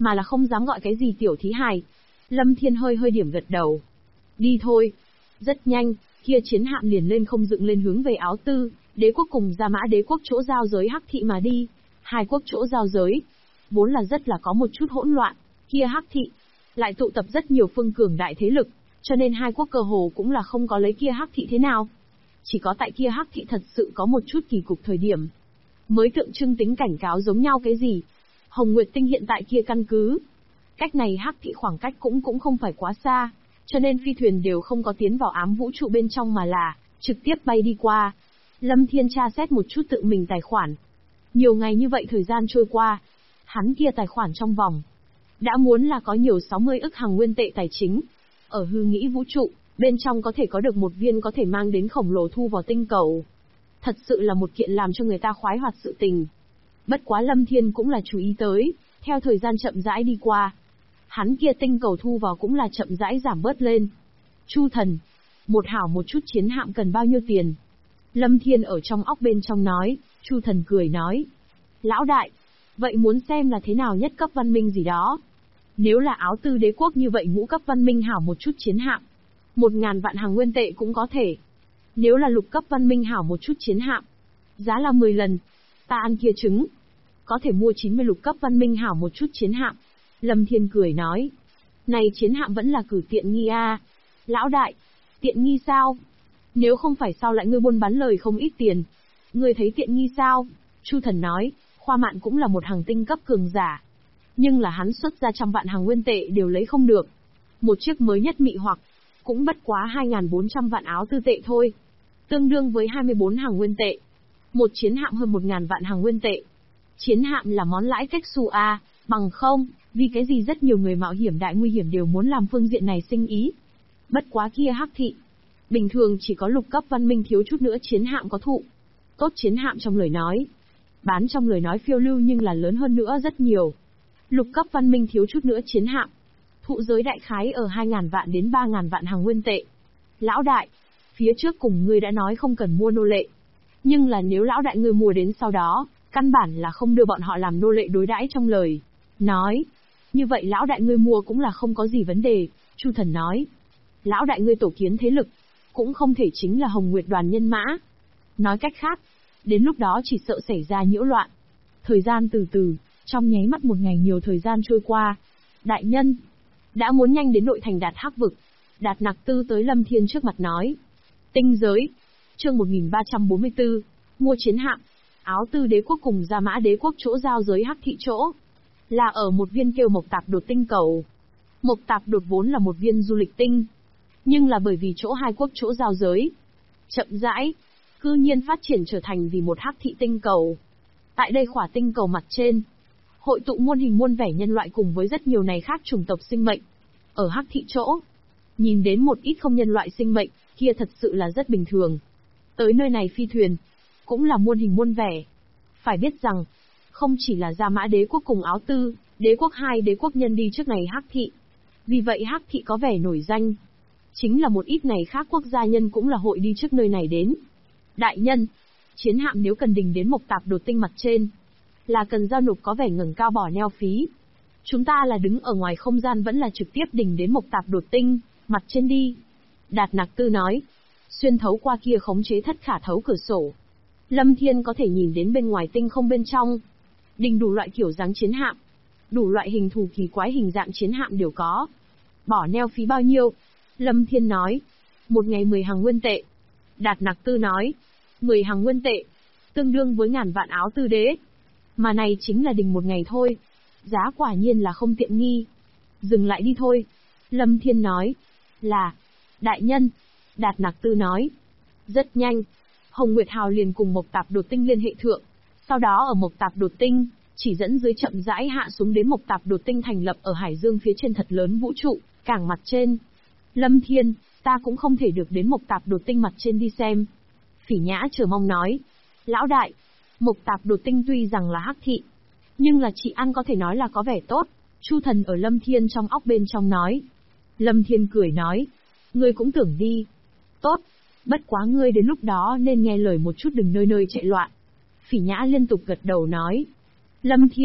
mà là không dám gọi cái gì tiểu thí hài. Lâm Thiên hơi hơi điểm gật đầu. Đi thôi. Rất nhanh, kia chiến hạm liền lên không dựng lên hướng về Áo Tư, đế quốc cùng Gia Mã đế quốc chỗ giao giới Hắc Thị mà đi. Hai quốc chỗ giao giới, vốn là rất là có một chút hỗn loạn, kia Hắc Thị lại tụ tập rất nhiều phương cường đại thế lực, cho nên hai quốc cơ hồ cũng là không có lấy kia Hắc Thị thế nào. Chỉ có tại kia Hắc Thị thật sự có một chút kỳ cục thời điểm, mới tượng trưng tính cảnh cáo giống nhau cái gì. Hồng Nguyệt Tinh hiện tại kia căn cứ, cách này Hắc Thị khoảng cách cũng không phải quá xa, cho nên phi thuyền đều không có tiến vào ám vũ trụ bên trong mà là trực tiếp bay đi qua. Lâm Thiên tra xét một chút tự mình tài khoản. Nhiều ngày như vậy thời gian trôi qua, hắn kia tài khoản trong vòng đã muốn là có nhiều 60 ức hằng nguyên tệ tài chính. Ở hư nghĩ vũ trụ, bên trong có thể có được một viên có thể mang đến khổng lồ thu vào tinh cầu. Thật sự là một kiện làm cho người ta khoái hoạt sự tình. Bất quá Lâm Thiên cũng là chú ý tới, theo thời gian chậm rãi đi qua, hắn kia tinh cầu thu vào cũng là chậm rãi giảm bớt lên. Chu thần, một hảo một chút chiến hạm cần bao nhiêu tiền? Lâm Thiên ở trong óc bên trong nói. Chu thần cười nói. Lão đại, vậy muốn xem là thế nào nhất cấp văn minh gì đó. Nếu là Áo Tư đế quốc như vậy ngũ cấp văn minh hảo một chút chiến hạm, 1000 vạn hằng nguyên tệ cũng có thể. Nếu là lục cấp văn minh hảo một chút chiến hạm, giá là 10 lần. Ta ăn kia trứng, có thể mua 90 lục cấp văn minh hảo một chút chiến hạm. Lâm Thiên cười nói. Này chiến hạm vẫn là cử tiện nghi a. Lão đại, tiện nghi sao? Nếu không phải sao lại ngươi buôn bán lời không ít tiền. Ngươi thấy tiện nghi sao? Chu thần nói, Khoa Mạn cũng là một hàng tinh cấp cường giả. Nhưng là hắn xuất ra 100 vạn hàng nguyên tệ đều lấy không được. Một chiếc mới nhất mị hoặc, cũng bất quá 2.400 vạn áo tư tệ thôi. Tương đương với 24 hàng nguyên tệ. Một chiến hạm hơn 1.000 vạn hàng nguyên tệ. Chiến hạm là món lãi cách xù a, bằng không, vì cái gì rất nhiều người mạo hiểm đại nguy hiểm đều muốn làm phương diện này sinh ý. Bất quá kia Hắc Thị, bình thường chỉ có lục cấp văn minh thiếu chút nữa chiến hạm có thụ. Tốt chiến hạm trong lời nói. Bán trong lời nói phiêu lưu nhưng là lớn hơn nữa rất nhiều. Lục cấp văn minh thiếu chút nữa chiến hạm. Thụ giới đại khái ở 2.000 vạn đến 3.000 vạn hàng nguyên tệ. Lão đại, phía trước cùng ngươi đã nói không cần mua nô lệ. Nhưng là nếu lão đại ngươi mua đến sau đó, căn bản là không đưa bọn họ làm nô lệ đối đãi trong lời nói. Như vậy lão đại ngươi mua cũng là không có gì vấn đề, Chu thần nói. Lão đại ngươi tổ kiến thế lực, cũng không thể chính là Hồng Nguyệt đoàn nhân mã. Nói cách khác, đến lúc đó chỉ sợ xảy ra nhiễu loạn. Thời gian từ từ, trong nháy mắt một ngày nhiều thời gian trôi qua. Đại nhân, đã muốn nhanh đến nội thành Đạt Hắc vực. Đạt Nặc Tư tới Lâm Thiên trước mặt nói. Tinh giới, chương 1344, mua chiến hạm. Áo Tư đế quốc cùng Gia Mã đế quốc chỗ giao giới Hắc Thị chỗ, là ở một viên kêu Mộc Tạp Đột tinh cầu. Mộc Tạp Đột vốn là một viên du lịch tinh, nhưng là bởi vì chỗ hai quốc chỗ giao giới, chậm rãi, cư nhiên phát triển trở thành vì một Hắc Thị tinh cầu. Tại đây khỏa tinh cầu mặt trên, hội tụ muôn hình muôn vẻ nhân loại cùng với rất nhiều này khác chủng tộc sinh mệnh. Ở Hắc Thị chỗ, nhìn đến một ít không nhân loại sinh mệnh, kia thật sự là rất bình thường. Tới nơi này phi thuyền, cũng là muôn hình muôn vẻ. Phải biết rằng, không chỉ là Gia Mã đế quốc cùng Áo Tư, đế quốc hai đế quốc nhân đi trước này Hắc Thị. Vì vậy Hắc Thị có vẻ nổi danh. Chính là một ít này khác quốc gia nhân cũng là hội đi trước nơi này đến. Đại nhân, chiến hạm nếu cần đình đến Mộc Tạp Đột tinh mặt trên, là cần giao nộp có vẻ ngẩng cao bỏ neo phí. Chúng ta là đứng ở ngoài không gian vẫn là trực tiếp đình đến Mộc Tạp Đột tinh, mặt trên đi. Đạt Nặc Tư nói, xuyên thấu qua kia khống chế thất khả thấu cửa sổ. Lâm Thiên có thể nhìn đến bên ngoài tinh không bên trong. Đình đủ loại kiểu dáng chiến hạm, đủ loại hình thù kỳ quái hình dạng chiến hạm đều có. Bỏ neo phí bao nhiêu? Lâm Thiên nói, một ngày 10 hàng nguyên tệ. Đạt Nặc Tư nói, 10 hàng nguyên tệ, tương đương với ngàn vạn áo tư đế. Mà này chính là đình một ngày thôi. Giá quả nhiên là không tiện nghi. Dừng lại đi thôi. Lâm Thiên nói, là, đại nhân. Đạt Nặc Tư nói, rất nhanh. Hồng Nguyệt Hào liền cùng Mộc Tạp Đột tinh liên hệ thượng. Sau đó ở Mộc Tạp Đột tinh, chỉ dẫn dưới chậm rãi hạ xuống đến Mộc Tạp Đột tinh thành lập ở hải dương phía trên thật lớn vũ trụ, cảng mặt trên. Lâm Thiên, ta cũng không thể được đến Mộc Tạp Đột tinh mặt trên đi xem. Phỉ Nhã chờ mong nói, lão đại, Mộc Tạp Đột tinh tuy rằng là Hắc Thị, nhưng là chị ăn có thể nói là có vẻ tốt. Chu thần ở Lâm Thiên trong óc bên trong nói. Lâm Thiên cười nói, ngươi cũng tưởng đi. Tốt, bất quá ngươi đến lúc đó nên nghe lời một chút đừng nơi nơi chạy loạn. Phỉ Nhã liên tục gật đầu nói. Lâm Thiên,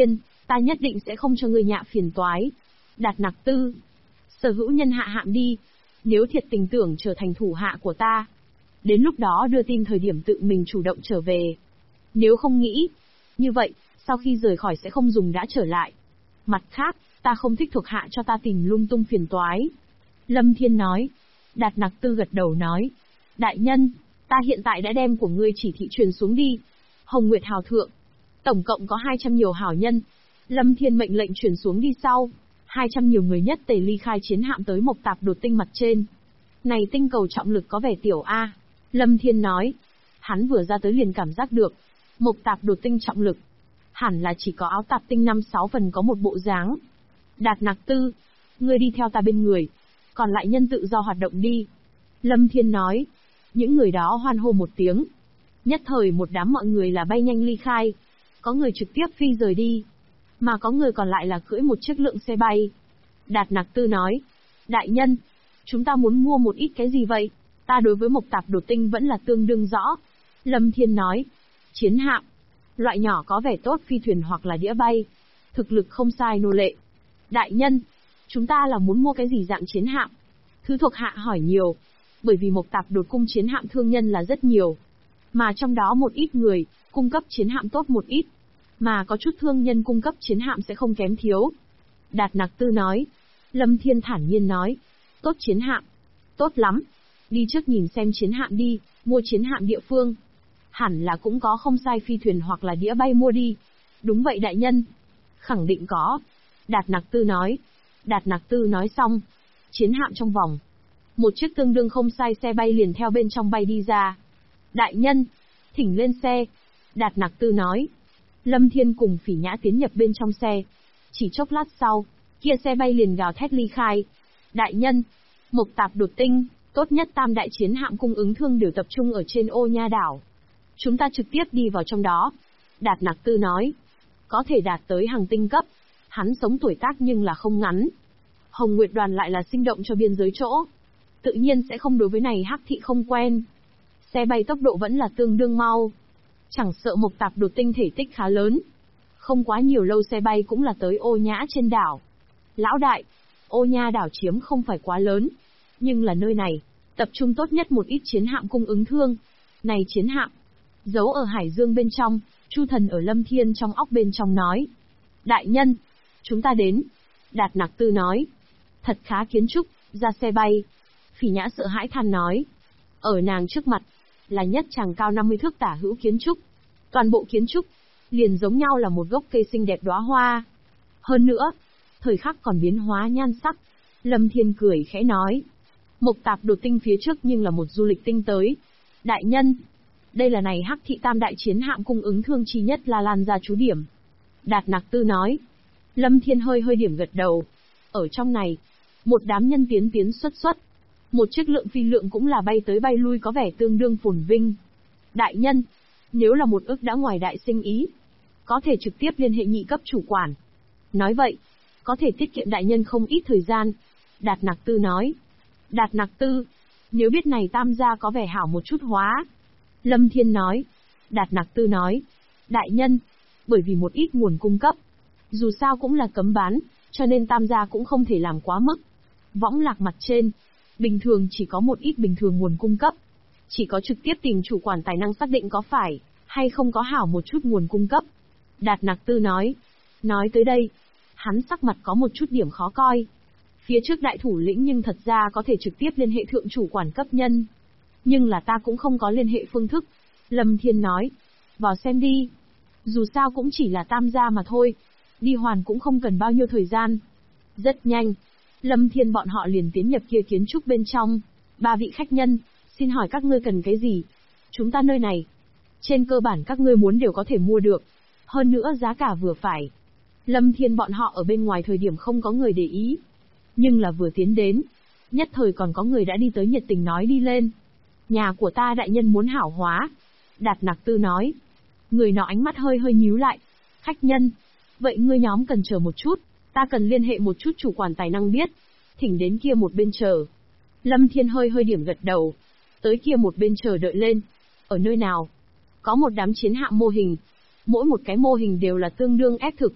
Ta nhất định sẽ không cho ngươi nhạ phiền toái. Đạt Nặc Tư, sở hữu nhân hạ hạm đi. Nếu thiệt tình tưởng trở thành thủ hạ của ta, đến lúc đó đưa tin thời điểm tự mình chủ động trở về. Nếu không nghĩ như vậy, sau khi rời khỏi sẽ không dùng đã trở lại. Mặt khác, ta không thích thuộc hạ cho ta tìm lung tung phiền toái. Lâm Thiên nói. Đạt Nặc Tư gật đầu nói. Đại nhân, ta hiện tại đã đem của ngươi chỉ thị truyền xuống đi. Hồng Nguyệt Hào Thượng, tổng cộng có 200 nhiều hảo nhân. Lâm Thiên mệnh lệnh truyền xuống đi sau. 200 nhiều người nhất tề ly khai chiến hạm tới Mộc Tạp đột tinh mặt trên. Này tinh cầu trọng lực có vẻ tiểu A. Lâm Thiên nói. Hắn vừa ra tới liền cảm giác được. Mộc Tạp đột tinh trọng lực. Hẳn là chỉ có áo tạp tinh 5-6 phần có một bộ dáng. Đạt Nặc Tư, ngươi đi theo ta bên người. Còn lại nhân tự do hoạt động đi. Lâm Thiên nói. Những người đó hoan hô một tiếng. Nhất thời một đám mọi người là bay nhanh ly khai. Có người trực tiếp phi rời đi. Mà có người còn lại là cưỡi một chiếc lượng xe bay. Đạt Nặc Tư nói. Đại nhân, chúng ta muốn mua một ít cái gì vậy? Ta đối với Mộc Tạp đột tinh vẫn là tương đương rõ. Lâm Thiên nói. Chiến hạm. Loại nhỏ có vẻ tốt phi thuyền hoặc là đĩa bay. Thực lực không sai nô lệ. Đại nhân, chúng ta là muốn mua cái gì dạng chiến hạm? Thứ thuộc hạ hỏi nhiều. Bởi vì Mộc Tạp đột cung chiến hạm thương nhân là rất nhiều. Mà trong đó một ít người, cung cấp chiến hạm tốt một ít. Mà có chút thương nhân cung cấp chiến hạm sẽ không kém thiếu. Đạt Nặc Tư nói. Lâm Thiên thản nhiên nói. Tốt chiến hạm. Tốt lắm. Đi trước nhìn xem chiến hạm đi, mua chiến hạm địa phương. Hẳn là cũng có không sai phi thuyền hoặc là đĩa bay mua đi. Đúng vậy đại nhân. Khẳng định có. Đạt Nặc Tư nói. Đạt Nặc Tư nói xong. Chiến hạm trong vòng. Một chiếc tương đương không sai xe bay liền theo bên trong bay đi ra. Đại nhân, thỉnh lên xe. Đạt Nặc Tư nói. Lâm Thiên cùng Phỉ Nhã tiến nhập bên trong xe. Chỉ chốc lát sau, kia xe bay liền gào thét ly khai. Đại nhân, Mộc Tạp đột tinh, tốt nhất tam đại chiến hạm cung ứng thương đều tập trung ở trên Ô Nha đảo. Chúng ta trực tiếp đi vào trong đó. Đạt Nặc Tư nói. Có thể đạt tới hàng tinh cấp. Hắn sống tuổi tác nhưng là không ngắn. Hồng Nguyệt Đoàn lại là sinh động cho biên giới chỗ. Tự nhiên sẽ không đối với này hắc thị không quen. Xe bay tốc độ vẫn là tương đương mau. Chẳng sợ Mộc Tạp đột tinh thể tích khá lớn. Không quá nhiều lâu xe bay cũng là tới Ô Nhã trên đảo. Lão đại, Ô Nha đảo chiếm không phải quá lớn. Nhưng là nơi này, tập trung tốt nhất một ít chiến hạm cung ứng thương. Này chiến hạm, giấu ở Hải Dương bên trong, Chu Thần ở Lâm Thiên trong óc bên trong nói. Đại nhân, chúng ta đến. Đạt Nặc Tư nói. Thật khá kiến trúc, ra xe bay. Phỉ Nhã sợ hãi than nói. Ở nàng trước mặt, là nhất chàng cao 50 thước tả hữu kiến trúc. Toàn bộ kiến trúc, liền giống nhau là một gốc cây xinh đẹp đóa hoa. Hơn nữa, thời khắc còn biến hóa nhan sắc. Lâm Thiên cười khẽ nói. Mộc Tạp đột tinh phía trước nhưng là một du lịch tinh tới. Đại nhân, đây là này hắc thị tam đại chiến hạm cung ứng thương chi nhất là Lan gia chú điểm. Đạt Nặc Tư nói. Lâm Thiên hơi hơi điểm gật đầu. Ở trong này, một đám nhân tiến xuất. Một chiếc lượng phi lượng cũng là bay tới bay lui có vẻ tương đương phồn vinh. Đại nhân, nếu là một ước đã ngoài đại sinh ý, có thể trực tiếp liên hệ nhị cấp chủ quản. Nói vậy, có thể tiết kiệm đại nhân không ít thời gian. Đạt Nặc Tư nói. Đạt Nặc Tư, nếu biết này tam gia có vẻ hảo một chút hóa. Lâm Thiên nói. Đạt Nặc Tư nói. Đại nhân, bởi vì một ít nguồn cung cấp, dù sao cũng là cấm bán, cho nên tam gia cũng không thể làm quá mức. Võng lạc mặt trên, bình thường chỉ có một ít bình thường nguồn cung cấp. Chỉ có trực tiếp tìm chủ quản tài năng xác định có phải, hay không có hảo một chút nguồn cung cấp. Đạt Nặc Tư nói. Nói tới đây, hắn sắc mặt có một chút điểm khó coi. Phía trước đại thủ lĩnh nhưng thật ra có thể trực tiếp liên hệ thượng chủ quản cấp nhân. Nhưng là ta cũng không có liên hệ phương thức. Lâm Thiên nói. Vào xem đi. Dù sao cũng chỉ là tam gia mà thôi. Đi hoàn cũng không cần bao nhiêu thời gian. Rất nhanh. Lâm Thiên bọn họ liền tiến nhập kia kiến trúc bên trong. 3 vị khách nhân, xin hỏi các ngươi cần cái gì? Chúng ta nơi này, trên cơ bản các ngươi muốn đều có thể mua được. Hơn nữa giá cả vừa phải. Lâm Thiên bọn họ ở bên ngoài thời điểm không có người để ý. Nhưng là vừa tiến đến, nhất thời còn có người đã đi tới nhiệt tình nói đi lên. Nhà của ta đại nhân muốn hảo hóa. Đạt Nặc Tư nói. Người nọ ánh mắt hơi hơi nhíu lại. Khách nhân, vậy ngươi nhóm cần chờ một chút, ta cần liên hệ một chút chủ quản tài năng biết. Thỉnh đến kia một bên chờ. Lâm Thiên hơi hơi điểm gật đầu. Tới kia một bên chờ đợi lên. Ở nơi nào? Có một đám chiến hạm mô hình. Mỗi một cái mô hình đều là tương đương ép thực.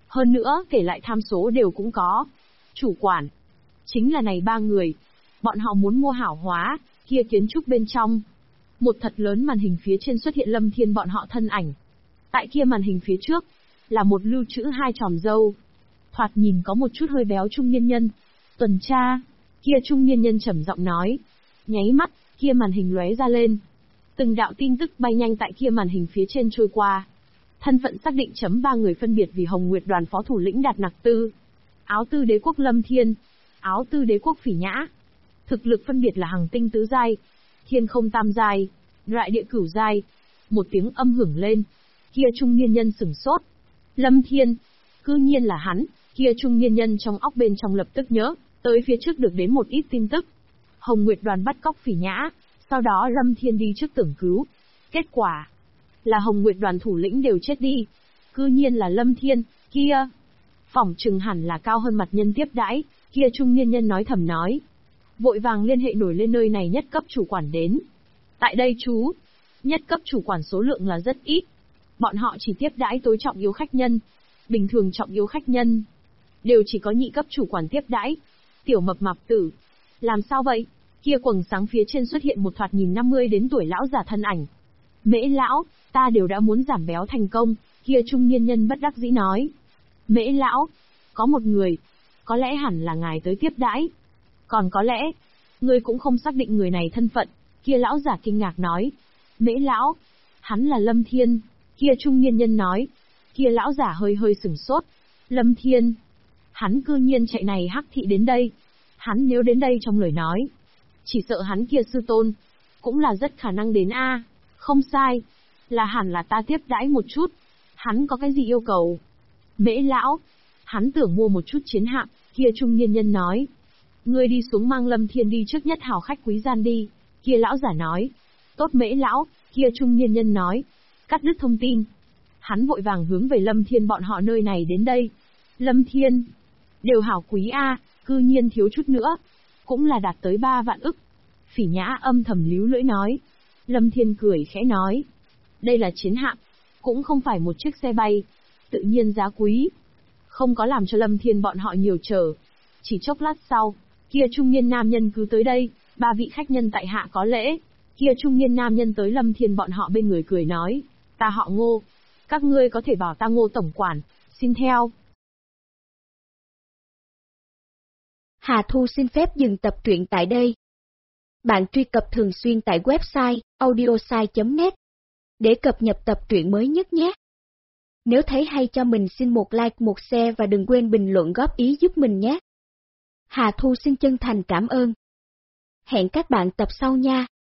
Hơn nữa, kể lại tham số đều cũng có. Chủ quản. Chính là này ba người. Bọn họ muốn mua hảo hóa, kia kiến trúc bên trong. Một thật lớn màn hình phía trên xuất hiện Lâm Thiên bọn họ thân ảnh. Tại kia màn hình phía trước, là một lưu trữ hai tròm râu. Thoạt nhìn có một chút hơi béo trung niên nhân. Tuần tra, kia trung niên nhân trầm giọng nói. Nháy mắt, kia màn hình lóe ra lên. Từng đạo tin tức bay nhanh tại kia màn hình phía trên trôi qua. Thân phận xác định chấm ba người phân biệt vì Hồng Nguyệt đoàn phó thủ lĩnh Đạt Nặc Tư, Áo Tư đế quốc Lâm Thiên, Áo Tư đế quốc Phỉ Nhã. Thực lực phân biệt là Hằng Tinh tứ giai, Thiên Không tam giai, Đại địa cửu giai. Một tiếng âm hưởng lên, kia trung niên nhân sửng sốt. Lâm Thiên, cư nhiên là hắn. Kia trung niên nhân trong óc bên trong lập tức nhớ tới phía trước được đến một ít tin tức. Hồng Nguyệt đoàn bắt cóc Phỉ Nhã, sau đó Lâm Thiên đi trước tưởng cứu. Kết quả là Hồng Nguyệt đoàn thủ lĩnh đều chết đi. Cư nhiên là Lâm Thiên, kia. Phỏng chừng hẳn là cao hơn mặt nhân tiếp đãi, kia trung niên nhân nói thầm nói. Vội vàng liên hệ nổi lên nơi này nhất cấp chủ quản đến. Tại đây chú, nhất cấp chủ quản số lượng là rất ít. Bọn họ chỉ tiếp đãi tối trọng yếu khách nhân. Bình thường trọng yếu khách nhân đều chỉ có nhị cấp chủ quản tiếp đãi. Tiểu mập mạp tử. Làm sao vậy? Kia quầng sáng phía trên xuất hiện một thoạt nhìn 50 đến tuổi lão già thân ảnh. Mễ lão, ta đều đã muốn giảm béo thành công, kia trung niên nhân bất đắc dĩ nói. Mễ lão, có một người, có lẽ hẳn là ngài tới tiếp đãi. Còn có lẽ, ngươi cũng không xác định người này thân phận, kia lão giả kinh ngạc nói. Mễ lão, hắn là Lâm Thiên, kia trung niên nhân nói. Kia lão giả hơi hơi sửng sốt. Lâm Thiên, hắn cư nhiên chạy này hắc thị đến đây. Hắn nếu đến đây trong lời nói, chỉ sợ hắn kia sư tôn, cũng là rất khả năng đến a. Không sai, là hẳn là ta tiếp đãi một chút. Hắn có cái gì yêu cầu? Mễ lão, hắn tưởng mua một chút chiến hạm, kia trung niên nhân nói. Ngươi đi xuống mang Lâm Thiên đi trước nhất hào khách quý gian đi, kia lão giả nói. Tốt Mễ lão, kia trung niên nhân nói. Cắt đứt thông tin. Hắn vội vàng hướng về Lâm Thiên bọn họ nơi này đến đây. Lâm Thiên, đều hảo quý a, cư nhiên thiếu chút nữa, cũng là đạt tới 3 vạn ức. Phỉ Nhã âm thầm líu lưỡi nói. Lâm Thiên cười khẽ nói. Đây là chiến hạm, cũng không phải một chiếc xe bay, tự nhiên giá quý. Không có làm cho Lâm Thiên bọn họ nhiều chờ. Chỉ chốc lát sau, kia trung niên nam nhân cứ tới đây, 3 vị khách nhân tại hạ có lễ. Kia trung niên nam nhân tới Lâm Thiên bọn họ bên người cười nói. Ta họ Ngô, các ngươi có thể bảo ta Ngô tổng quản, xin theo. Hà Thu xin phép dừng tập truyện tại đây. Bạn truy cập thường xuyên tại website audiosai.net để cập nhật tập truyện mới nhất nhé. Nếu thấy hay cho mình xin một like, một share và đừng quên bình luận góp ý giúp mình nhé. Hà Thu xin chân thành cảm ơn. Hẹn các bạn tập sau nha.